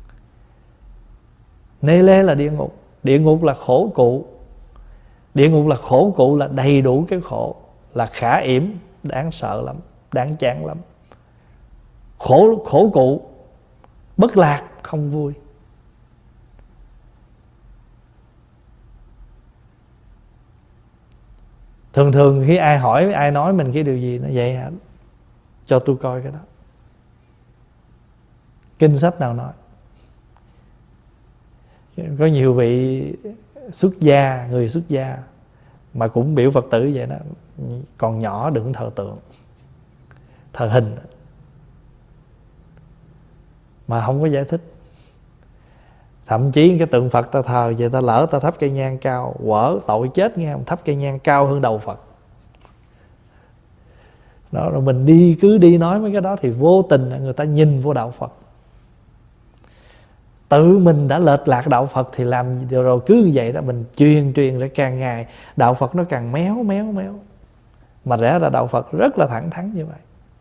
Nê lê là địa ngục. Địa ngục là khổ cụ. Địa ngục là khổ cụ, là đầy đủ cái khổ, là khả yểm, đáng sợ lắm, đáng chán lắm. Khổ cụ, bất lạc, không vui. Thường khi ai hỏi, ai nói mình cái điều gì, nó vậy hả? Cho tôi coi cái đó. Kinh sách nào nói? Có nhiều vị xuất gia, người xuất gia mà cũng biểu Phật tử vậy đó, còn nhỏ đừng thờ tượng, thờ hình, mà không có giải thích. Thậm chí cái tượng Phật ta thờ vậy, ta lỡ ta thắp cây nhang cao, quở tội chết nghe không? Thắp cây nhang cao hơn đầu Phật đó, rồi mình cứ đi nói mấy cái đó thì vô tình người ta nhìn vô đạo Phật. Tự mình đã lệch lạc đạo Phật thì làm rồi cứ như vậy đó, mình truyền rồi càng ngày đạo Phật nó càng méo. Mà rẽ ra đạo Phật rất là thẳng thắn như vậy.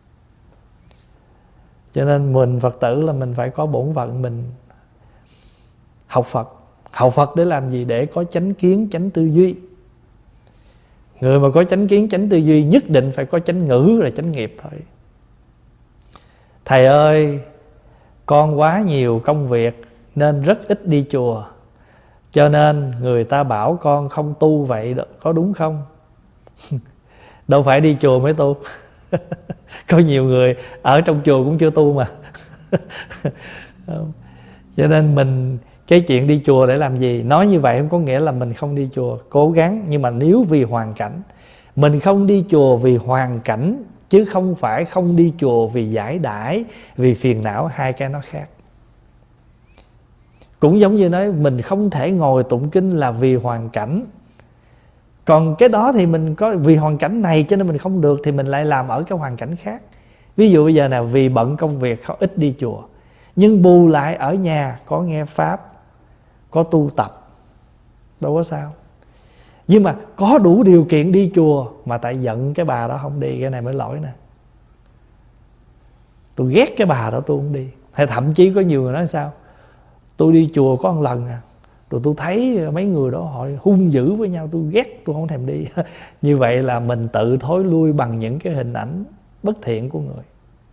Cho nên mình Phật tử là mình phải có bổn phận, mình học Phật. Học Phật để làm gì? Để có chánh kiến, chánh tư duy. Người mà có chánh kiến, chánh tư duy nhất định phải có chánh ngữ là chánh nghiệp thôi. Thầy ơi, con quá nhiều công việc nên rất ít đi chùa, cho nên người ta bảo con không tu, vậy có đúng không? Đâu phải đi chùa mới tu. Có nhiều người ở trong chùa cũng chưa tu mà. Cho nên mình, cái chuyện đi chùa để làm gì? Nói như vậy không có nghĩa là mình không đi chùa. Cố gắng, nhưng mà nếu vì hoàn cảnh. Mình không đi chùa vì hoàn cảnh, chứ không phải không đi chùa vì giải đãi, vì phiền não. Hai cái nó khác. Cũng giống như nói mình không thể ngồi tụng kinh là vì hoàn cảnh. Còn cái đó thì mình có vì hoàn cảnh này cho nên mình không được, thì mình lại làm ở cái hoàn cảnh khác. Ví dụ bây giờ nào vì bận công việc ít đi chùa, nhưng bù lại ở nhà có nghe Pháp, có tu tập, đâu có sao. Nhưng mà có đủ điều kiện đi chùa mà tại giận cái bà đó không đi, cái này mới lỗi nè. Tôi ghét cái bà đó tôi không đi. Hay thậm chí có nhiều người nói sao? Tôi đi chùa có một lần rồi tôi thấy mấy người đó họ hung dữ với nhau, tôi ghét, tôi không thèm đi. Như vậy là mình tự thối lui bằng những cái hình ảnh bất thiện của người.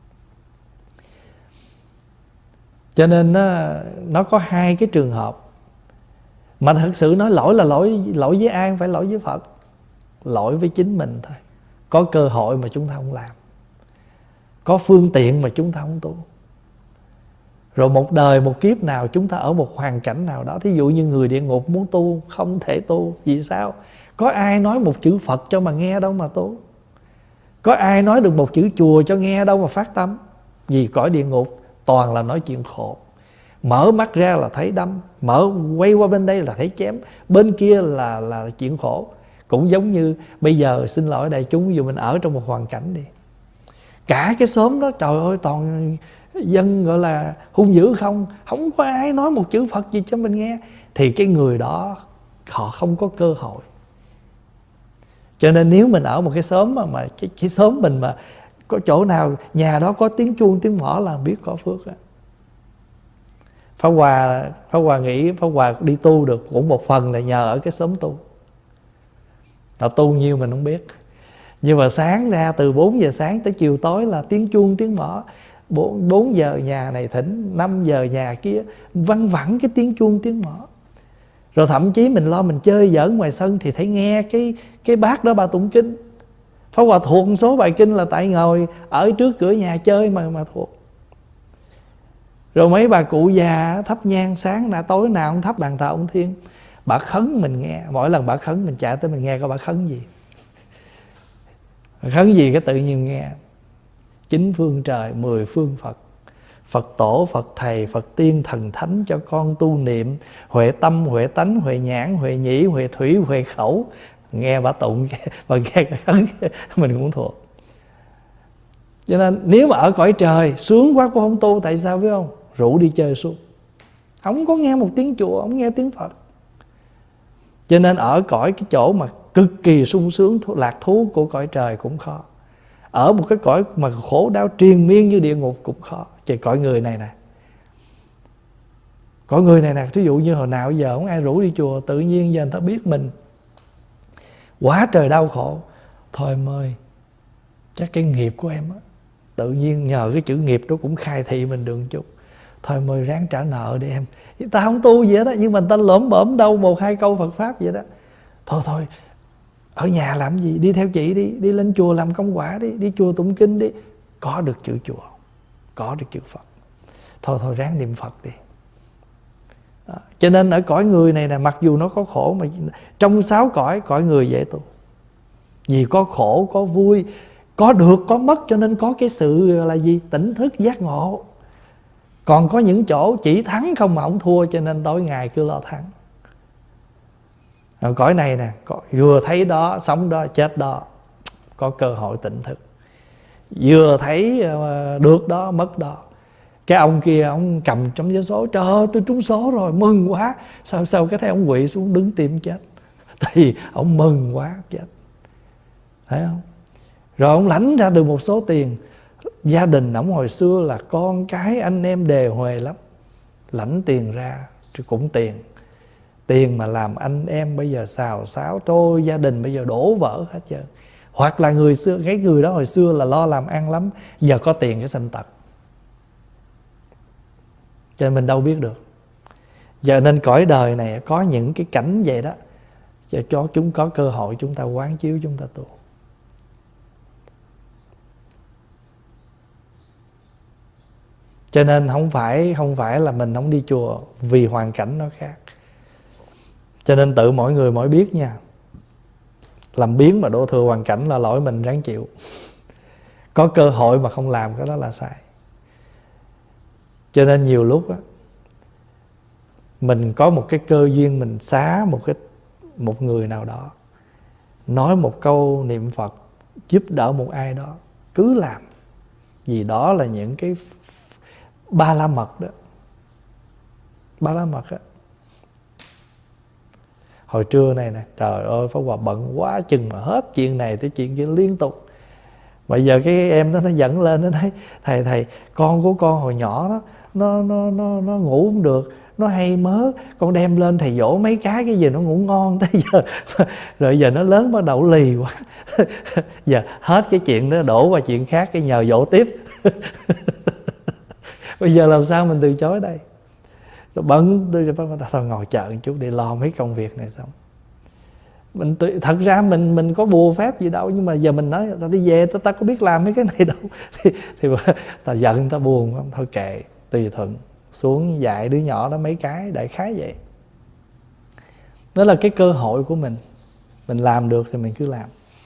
Cho nên nó có hai cái trường hợp. Mà thật sự nói lỗi là lỗi với ai? Không phải lỗi với Phật, lỗi với chính mình thôi. Có cơ hội mà chúng ta không làm, có phương tiện mà chúng ta không tu. Rồi một đời một kiếp nào chúng ta ở một hoàn cảnh nào đó. Thí dụ như người địa ngục muốn tu không thể tu. Vì sao? Có ai nói một chữ Phật cho mà nghe đâu mà tu. Có ai nói được một chữ chùa cho nghe đâu mà phát tâm. Vì cõi địa ngục toàn là nói chuyện khổ. Mở mắt ra là thấy đâm, quay qua bên đây là thấy chém, bên kia là chuyện khổ. Cũng giống như bây giờ, xin lỗi đại chúng, ví dụ mình ở trong một hoàn cảnh đi, cả cái xóm đó trời ơi toàn dân gọi là hung dữ không có ai nói một chữ Phật gì cho mình nghe, thì cái người đó họ không có cơ hội. Cho nên nếu mình ở một cái xóm mà cái xóm mình mà Có chỗ nào nhà đó có tiếng chuông tiếng mõ là biết có phước á. Pháp Hòa nghĩ Pháp Hòa đi tu được cũng một phần là nhờ ở cái xóm tu. Họ tu nhiêu mình không biết, nhưng mà sáng ra từ 4 giờ sáng tới chiều tối là tiếng chuông tiếng mõ. 4 giờ nhà này thỉnh, 5 giờ nhà kia, văng vẳng cái tiếng chuông tiếng mõ. Rồi thậm chí mình lo mình chơi giỡn ngoài sân thì thấy nghe cái bác đó bà tụng kinh. Pháp Hòa thuộc một số bài kinh là tại ngồi ở trước cửa nhà chơi mà thuộc. Rồi mấy bà cụ già thắp nhang sáng nào tối nào cũng thắp bàn thờ ông Thiên. Bà khấn mình nghe, mỗi lần bà khấn mình chạy tới mình nghe coi bà khấn gì. Bà khấn gì cái tự nhiên nghe. 9 phương trời, 10 phương Phật, Phật tổ, Phật thầy, Phật tiên, thần thánh cho con tu niệm, huệ tâm, huệ tánh, huệ nhãn, huệ nhĩ, huệ thủy, huệ khẩu. Nghe bà tụng, bà nghe khấn mình cũng thuộc. Cho nên nếu mà ở cõi trời sướng quá cũng không tu. Tại sao biết không? Rủ đi chơi suốt, không có nghe một tiếng chùa, không nghe tiếng Phật. Cho nên ở cõi cái chỗ mà cực kỳ sung sướng lạc thú của cõi trời cũng khó. Ở một cái cõi mà khổ đau triền miên như địa ngục cũng khó. Chỉ cõi người này nè, cõi người này nè, ví dụ như hồi nào giờ không ai rủ đi chùa, tự nhiên giờ người ta biết mình quá trời đau khổ. Thôi em ơi, chắc cái nghiệp của em á, tự nhiên nhờ cái chữ nghiệp đó cũng khai thị mình được một chút. Thôi em ơi, ráng trả nợ đi em. Ta không tu gì hết đó, nhưng mà người ta lỡm bỡm đâu 1-2 câu Phật Pháp vậy đó. Thôi ở nhà làm gì, đi theo chị đi, đi lên chùa làm công quả đi, đi chùa tụng kinh đi. Có được chữ chùa, có được chữ Phật, thôi ráng niệm Phật đi đó. Cho nên ở cõi người này nè, mặc dù nó có khổ mà trong 6 cõi người dễ tu. Vì có khổ, có vui, có được, có mất, cho nên có cái sự là gì? Tỉnh thức, giác ngộ. Còn có những chỗ chỉ thắng không mà không thua, cho nên tối ngày cứ lo thắng. Ở cõi này nè, vừa thấy đó, sống đó, chết đó, có cơ hội tỉnh thức. Vừa thấy được đó, mất đó. Cái ông kia, ông cầm trong vé số, trời ơi tôi trúng số rồi, mừng quá. Sao cái thấy ông quỵ xuống đứng tim chết. Thì ông mừng quá chết. Thấy không? Rồi ông lãnh ra được một số tiền. Gia đình ông hồi xưa là con cái anh em đề huề lắm, lãnh tiền ra thì cũng tiền mà làm anh em bây giờ xào xáo, trôi gia đình bây giờ đổ vỡ hết trơn. Hoặc là người xưa, cái người đó hồi xưa là lo làm ăn lắm, giờ có tiền cái sanh tật. Cho nên mình đâu biết được. Giờ nên cõi đời này có những cái cảnh vậy đó, cho chúng có cơ hội chúng ta quán chiếu, chúng ta tu. Cho nên không phải là mình không đi chùa vì hoàn cảnh nó khác. Cho nên tự mỗi người mỗi biết nha. Làm biến mà đổ thừa hoàn cảnh là lỗi mình, ráng chịu. Có cơ hội mà không làm cái đó là sai. Cho nên nhiều lúc á, mình có một cái cơ duyên, mình xá một người nào đó, nói một câu niệm Phật, giúp đỡ một ai đó, cứ làm. Vì đó là những cái ba la mật đó. Ba la mật á. Hồi trưa này nè, trời ơi Pháp Hòa bận quá chừng mà hết chuyện này tới chuyện kia liên tục. Bây giờ cái em đó nó dẫn lên, nó nói thầy con của con hồi nhỏ đó, nó ngủ không được, nó hay mớ, con đem lên thầy dỗ mấy cái gì nó ngủ ngon tới giờ. Rồi giờ nó lớn bắt đầu lì quá. Giờ hết cái chuyện đó đổ qua chuyện khác, cái nhờ dỗ tiếp. Bây giờ làm sao mình từ chối đây? Rồi bận thôi ngồi chờ một chút để lo mấy công việc này xong. Thật ra mình có bùa phép gì đâu, nhưng mà giờ mình nói ta đi về, ta có biết làm mấy cái này đâu. Thì ta giận, ta buồn không? Thôi kệ, tùy thuận. Xuống dạy đứa nhỏ đó mấy cái, đại khái vậy. Đó là cái cơ hội của mình làm được thì mình cứ làm.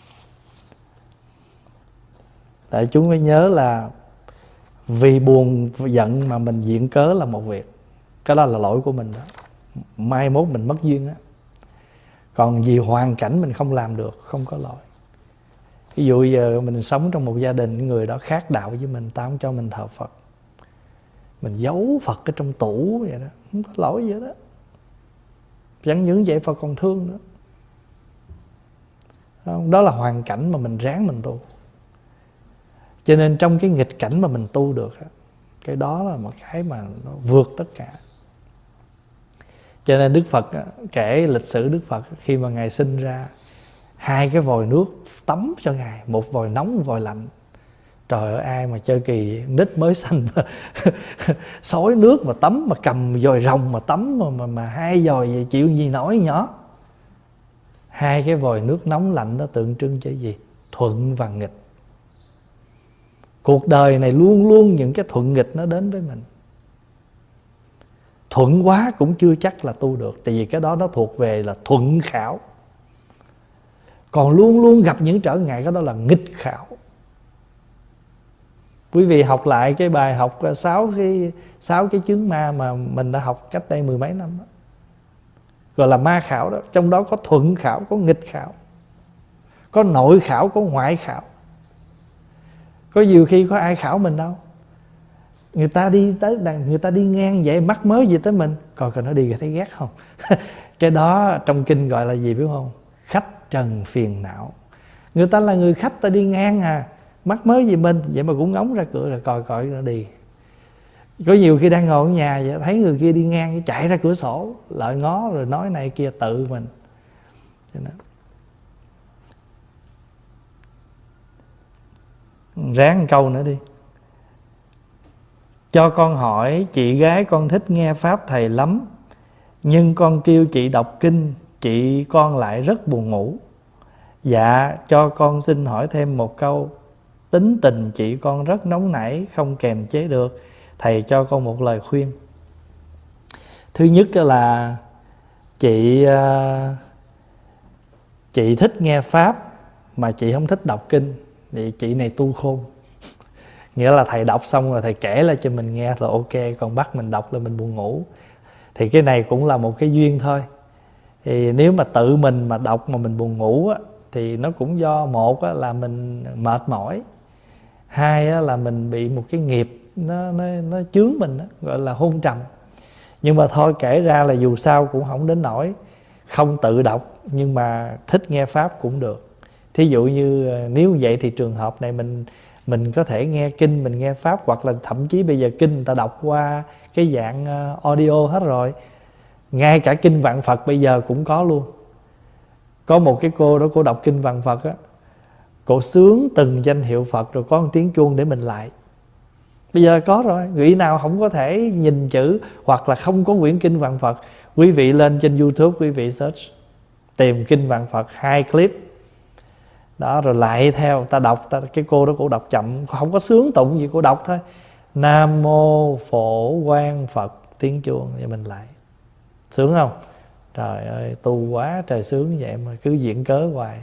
Tại chúng phải nhớ là vì buồn giận mà mình viện cớ là một việc, cái đó là lỗi của mình đó. Mai mốt mình mất duyên á. Còn vì hoàn cảnh mình không làm được, không có lỗi. Ví dụ giờ mình sống trong một gia đình, người đó khác đạo với mình, ta không cho mình thờ Phật, mình giấu Phật ở trong tủ vậy đó, không có lỗi gì đó. Chẳng những vậy Phật còn thương nữa. Đó là hoàn cảnh mà mình ráng mình tu. Cho nên trong cái nghịch cảnh mà mình tu được, cái đó là một cái mà nó vượt tất cả. Cho nên Đức Phật kể lịch sử Đức Phật khi mà Ngài sinh ra, 2 cái vòi nước tắm cho Ngài, một vòi nóng, một vòi lạnh. Trời ơi, ai mà chơi kỳ nít mới sanh xối nước mà tắm, mà cầm vòi rồng mà tắm, mà 2 vòi vậy chịu gì nổi nhỏ. 2 cái vòi nước nóng lạnh đó tượng trưng cho gì? Thuận và nghịch. Cuộc đời này luôn luôn những cái thuận nghịch nó đến với mình. Thuận quá cũng chưa chắc là tu được, tại vì cái đó nó thuộc về là thuận khảo. Còn luôn luôn gặp những trở ngại, cái đó là nghịch khảo. Quý vị học lại cái bài học 6 cái chướng ma mà mình đã học cách đây 10 mấy năm đó, gọi là ma khảo đó. Trong đó có thuận khảo, có nghịch khảo, có nội khảo, có ngoại khảo. Có nhiều khi có ai khảo mình đâu. Người ta đi tới, người ta đi ngang vậy, mắc mới gì tới mình, coi nó đi thấy ghét không. Cái đó trong kinh gọi là gì biết không? Khách trần phiền não. Người ta là người khách, ta đi ngang mắc mới gì mình, vậy mà cũng ngóng ra cửa rồi coi nó đi. Có nhiều khi đang ngồi ở nhà vậy, thấy người kia đi ngang, chạy ra cửa sổ lại ngó rồi nói này kia tự mình. Ráng một câu nữa đi. Cho con hỏi, chị gái con thích nghe pháp thầy lắm, nhưng con kêu chị đọc kinh, chị con lại rất buồn ngủ. Dạ, cho con xin hỏi thêm một câu. Tính tình chị con rất nóng nảy, không kềm chế được, thầy cho con một lời khuyên. Thứ nhất là chị thích nghe pháp mà chị không thích đọc kinh, thì chị này tu khôn. Nghĩa là thầy đọc xong rồi thầy kể lại cho mình nghe là ok, còn bắt mình đọc là mình buồn ngủ. Thì cái này cũng là một cái duyên thôi. Thì nếu mà tự mình mà đọc mà mình buồn ngủ á, thì nó cũng do một á, là mình mệt mỏi, 2 á, là mình bị một cái nghiệp nó chướng mình á, gọi là hôn trầm. Nhưng mà thôi, kể ra là dù sao cũng không đến nỗi không tự đọc, nhưng mà thích nghe pháp cũng được. Thí dụ như nếu vậy thì trường hợp này mình có thể nghe kinh, mình nghe pháp, hoặc là thậm chí bây giờ kinh người ta đọc qua cái dạng audio hết rồi. Ngay cả kinh Vạn Phật bây giờ cũng có luôn. Có một cái cô đó, cô đọc kinh Vạn Phật á, cô sướng từng danh hiệu Phật, rồi có một tiếng chuông để mình lại. Bây giờ có rồi. Vị nào không có thể nhìn chữ hoặc là không có quyển kinh Vạn Phật, quý vị lên trên YouTube, quý vị search tìm kinh Vạn Phật 2 clip đó, rồi lại theo ta đọc. Cái cô đó cô đọc chậm, không có sướng tụng gì, cô đọc thôi. Nam mô Phổ Quang Phật, tiếng chuông, vậy mình lại. Sướng không? Trời ơi, tu quá trời sướng vậy mà cứ diễn cớ hoài.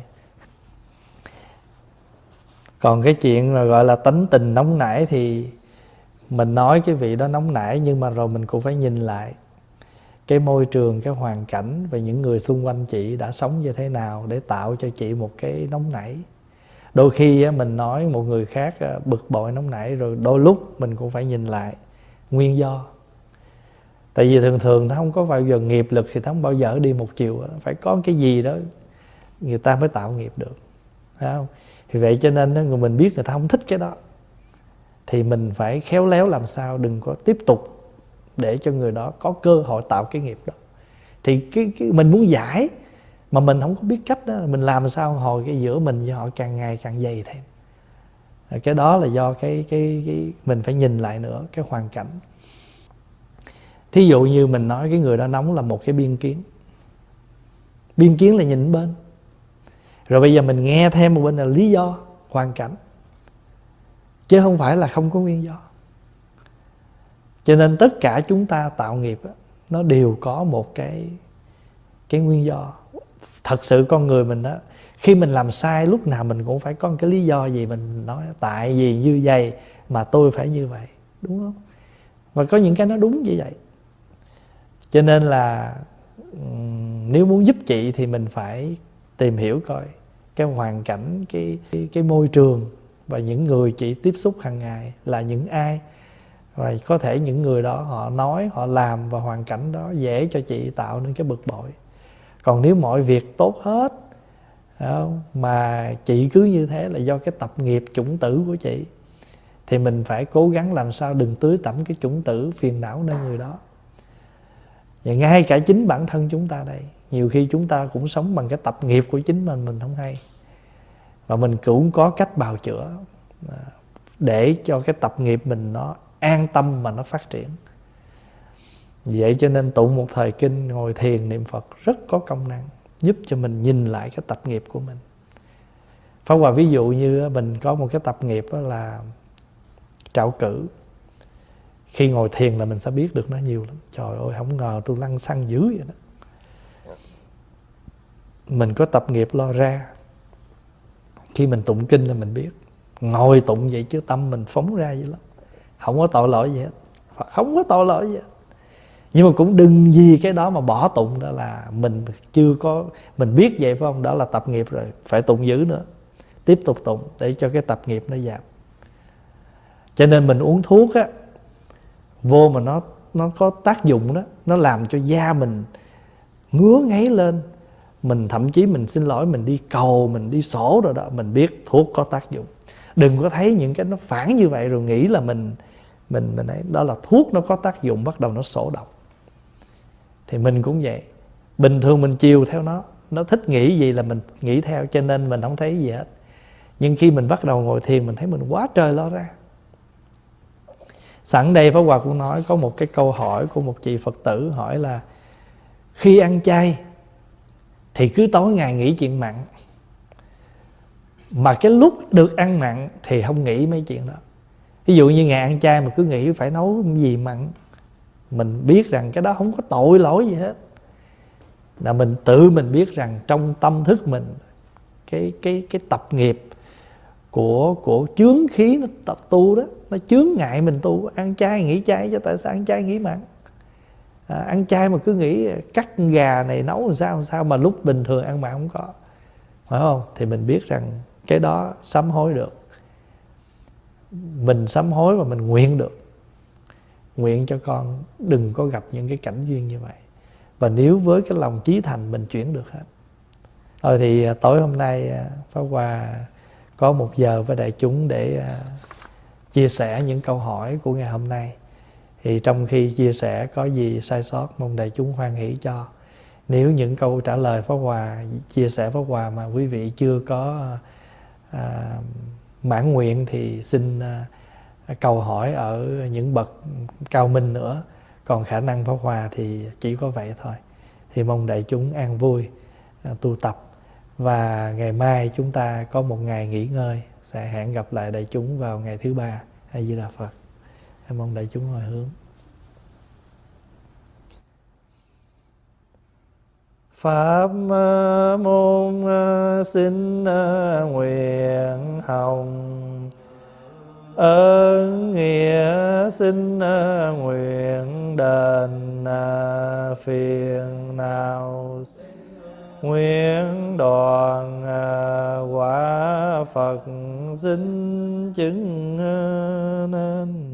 Còn cái chuyện mà gọi là tánh tình nóng nảy thì mình nói cái vị đó nóng nảy, nhưng mà rồi mình cũng phải nhìn lại cái môi trường, cái hoàn cảnh và những người xung quanh chị đã sống như thế nào để tạo cho chị một cái nóng nảy. Đôi khi mình nói một người khác bực bội nóng nảy, rồi đôi lúc mình cũng phải nhìn lại nguyên do. Tại vì thường thường nó không có bao giờ nghiệp lực thì nó không bao giờ đi một chiều. Phải có cái gì đó người ta mới tạo nghiệp được, phải không? Thì vậy cho nên người mình biết người ta không thích cái đó, thì mình phải khéo léo làm sao đừng có tiếp tục để cho người đó có cơ hội tạo cái nghiệp đó. Thì cái mình muốn giải mà mình không có biết cách đó, mình làm sao hồi cái giữa mình với họ càng ngày càng dày thêm. Cái đó là do cái mình phải nhìn lại nữa cái hoàn cảnh. Thí dụ như mình nói cái người đó nóng là một cái biên kiến. Biên kiến là nhìn bên. Rồi bây giờ mình nghe thêm một bên là lý do, hoàn cảnh, chứ không phải là không có nguyên do. Cho nên tất cả chúng ta tạo nghiệp nó đều có một cái nguyên do. Thật sự con người mình đó, khi mình làm sai lúc nào mình cũng phải có một cái lý do gì. Mình nói tại vì như vậy mà tôi phải như vậy, đúng không? Và có những cái nó đúng như vậy. Cho nên là nếu muốn giúp chị thì mình phải tìm hiểu coi cái hoàn cảnh, cái môi trường và những người chị tiếp xúc hàng ngày là những ai. Và có thể những người đó họ nói, họ làm và hoàn cảnh đó dễ cho chị tạo nên cái bực bội. Còn nếu mọi việc tốt hết mà chị cứ như thế là do cái tập nghiệp chủng tử của chị. thì mình phải cố gắng làm sao đừng tưới tẩm cái chủng tử phiền não nơi người đó. Và ngay cả chính bản thân chúng ta đây, nhiều khi chúng ta cũng sống bằng cái tập nghiệp của chính mình không hay. Và mình cũng có cách bào chữa để cho cái tập nghiệp mình nó an tâm mà nó phát triển. Vậy cho nên tụng một thời kinh, ngồi thiền niệm Phật rất có công năng, giúp cho mình nhìn lại cái tập nghiệp của mình. Pháp Hòa ví dụ như mình có một cái tập nghiệp là trạo cử. Khi ngồi thiền là mình sẽ biết được nó nhiều lắm. Trời ơi, không ngờ tôi lăn xăng dữ vậy đó. Mình có tập nghiệp lo ra. Khi mình tụng kinh là mình biết. Ngồi tụng vậy chứ tâm mình phóng ra vậy lắm. Không có tội lỗi gì hết. Không có tội lỗi gì hết. Nhưng mà cũng đừng vì cái đó mà bỏ tụng, đó là mình chưa có, mình biết vậy phải không? Đó là tập nghiệp rồi, phải tụng dữ nữa. Tiếp tục tụng để cho cái tập nghiệp nó giảm. Cho nên mình uống thuốc á, vô mà nó có tác dụng đó, nó làm cho da mình ngứa ngáy lên. Mình thậm chí mình xin lỗi, mình đi cầu, mình đi sổ rồi đó, mình biết thuốc có tác dụng. Đừng có thấy những cái nó phản như vậy rồi nghĩ là mình ấy, đó là thuốc nó có tác dụng, bắt đầu nó sổ độc. Thì mình cũng vậy. Bình thường mình chiều theo nó thích nghĩ gì là mình nghĩ theo, cho nên mình không thấy gì hết. Nhưng khi mình bắt đầu ngồi thiền, mình thấy mình quá trời lo ra. Sẵn đây Pháp Hòa cũng nói, có một cái câu hỏi của một chị Phật tử hỏi là khi ăn chay thì cứ tối ngày nghĩ chuyện mặn, mà cái lúc được ăn mặn thì không nghĩ mấy chuyện đó. Ví dụ như ngày ăn chay mà cứ nghĩ phải nấu gì mặn, mình biết rằng cái đó không có tội lỗi gì hết. Là mình tự mình biết rằng trong tâm thức mình, cái tập nghiệp của chướng khí nó tập tu đó, nó chướng ngại mình tu. Ăn chay nghĩ chay chứ tại sao ăn chay nghĩ mặn? Ăn chay mà cứ nghĩ cắt gà này nấu làm sao mà lúc bình thường ăn mặn không có, phải không? Thì mình biết rằng cái đó sám hối được. Mình sám hối và mình nguyện được. Nguyện cho con đừng có gặp những cái cảnh duyên như vậy. Và nếu với cái lòng chí thành mình chuyển được hết. Thôi thì tối hôm nay Pháp Hòa có 1 giờ với đại chúng để chia sẻ những câu hỏi của ngày hôm nay. Thì trong khi chia sẻ có gì sai sót, mong đại chúng hoan hỷ cho. Nếu những câu trả lời Pháp Hòa, chia sẻ Pháp Hòa mà quý vị chưa có mãn nguyện thì xin cầu hỏi ở những bậc cao minh nữa. Còn khả năng Pháp Hòa thì chỉ có vậy thôi. Thì mong đại chúng an vui tu tập. Và ngày mai chúng ta có một ngày nghỉ ngơi. Sẽ hẹn gặp lại đại chúng vào ngày thứ 3. A Di Đà Phật. Mong đại chúng hồi hướng. Pháp môn xin nguyện hồng, ơn nghĩa xin nguyện đền phiền não, nguyện đoàn quả Phật xin chứng nên.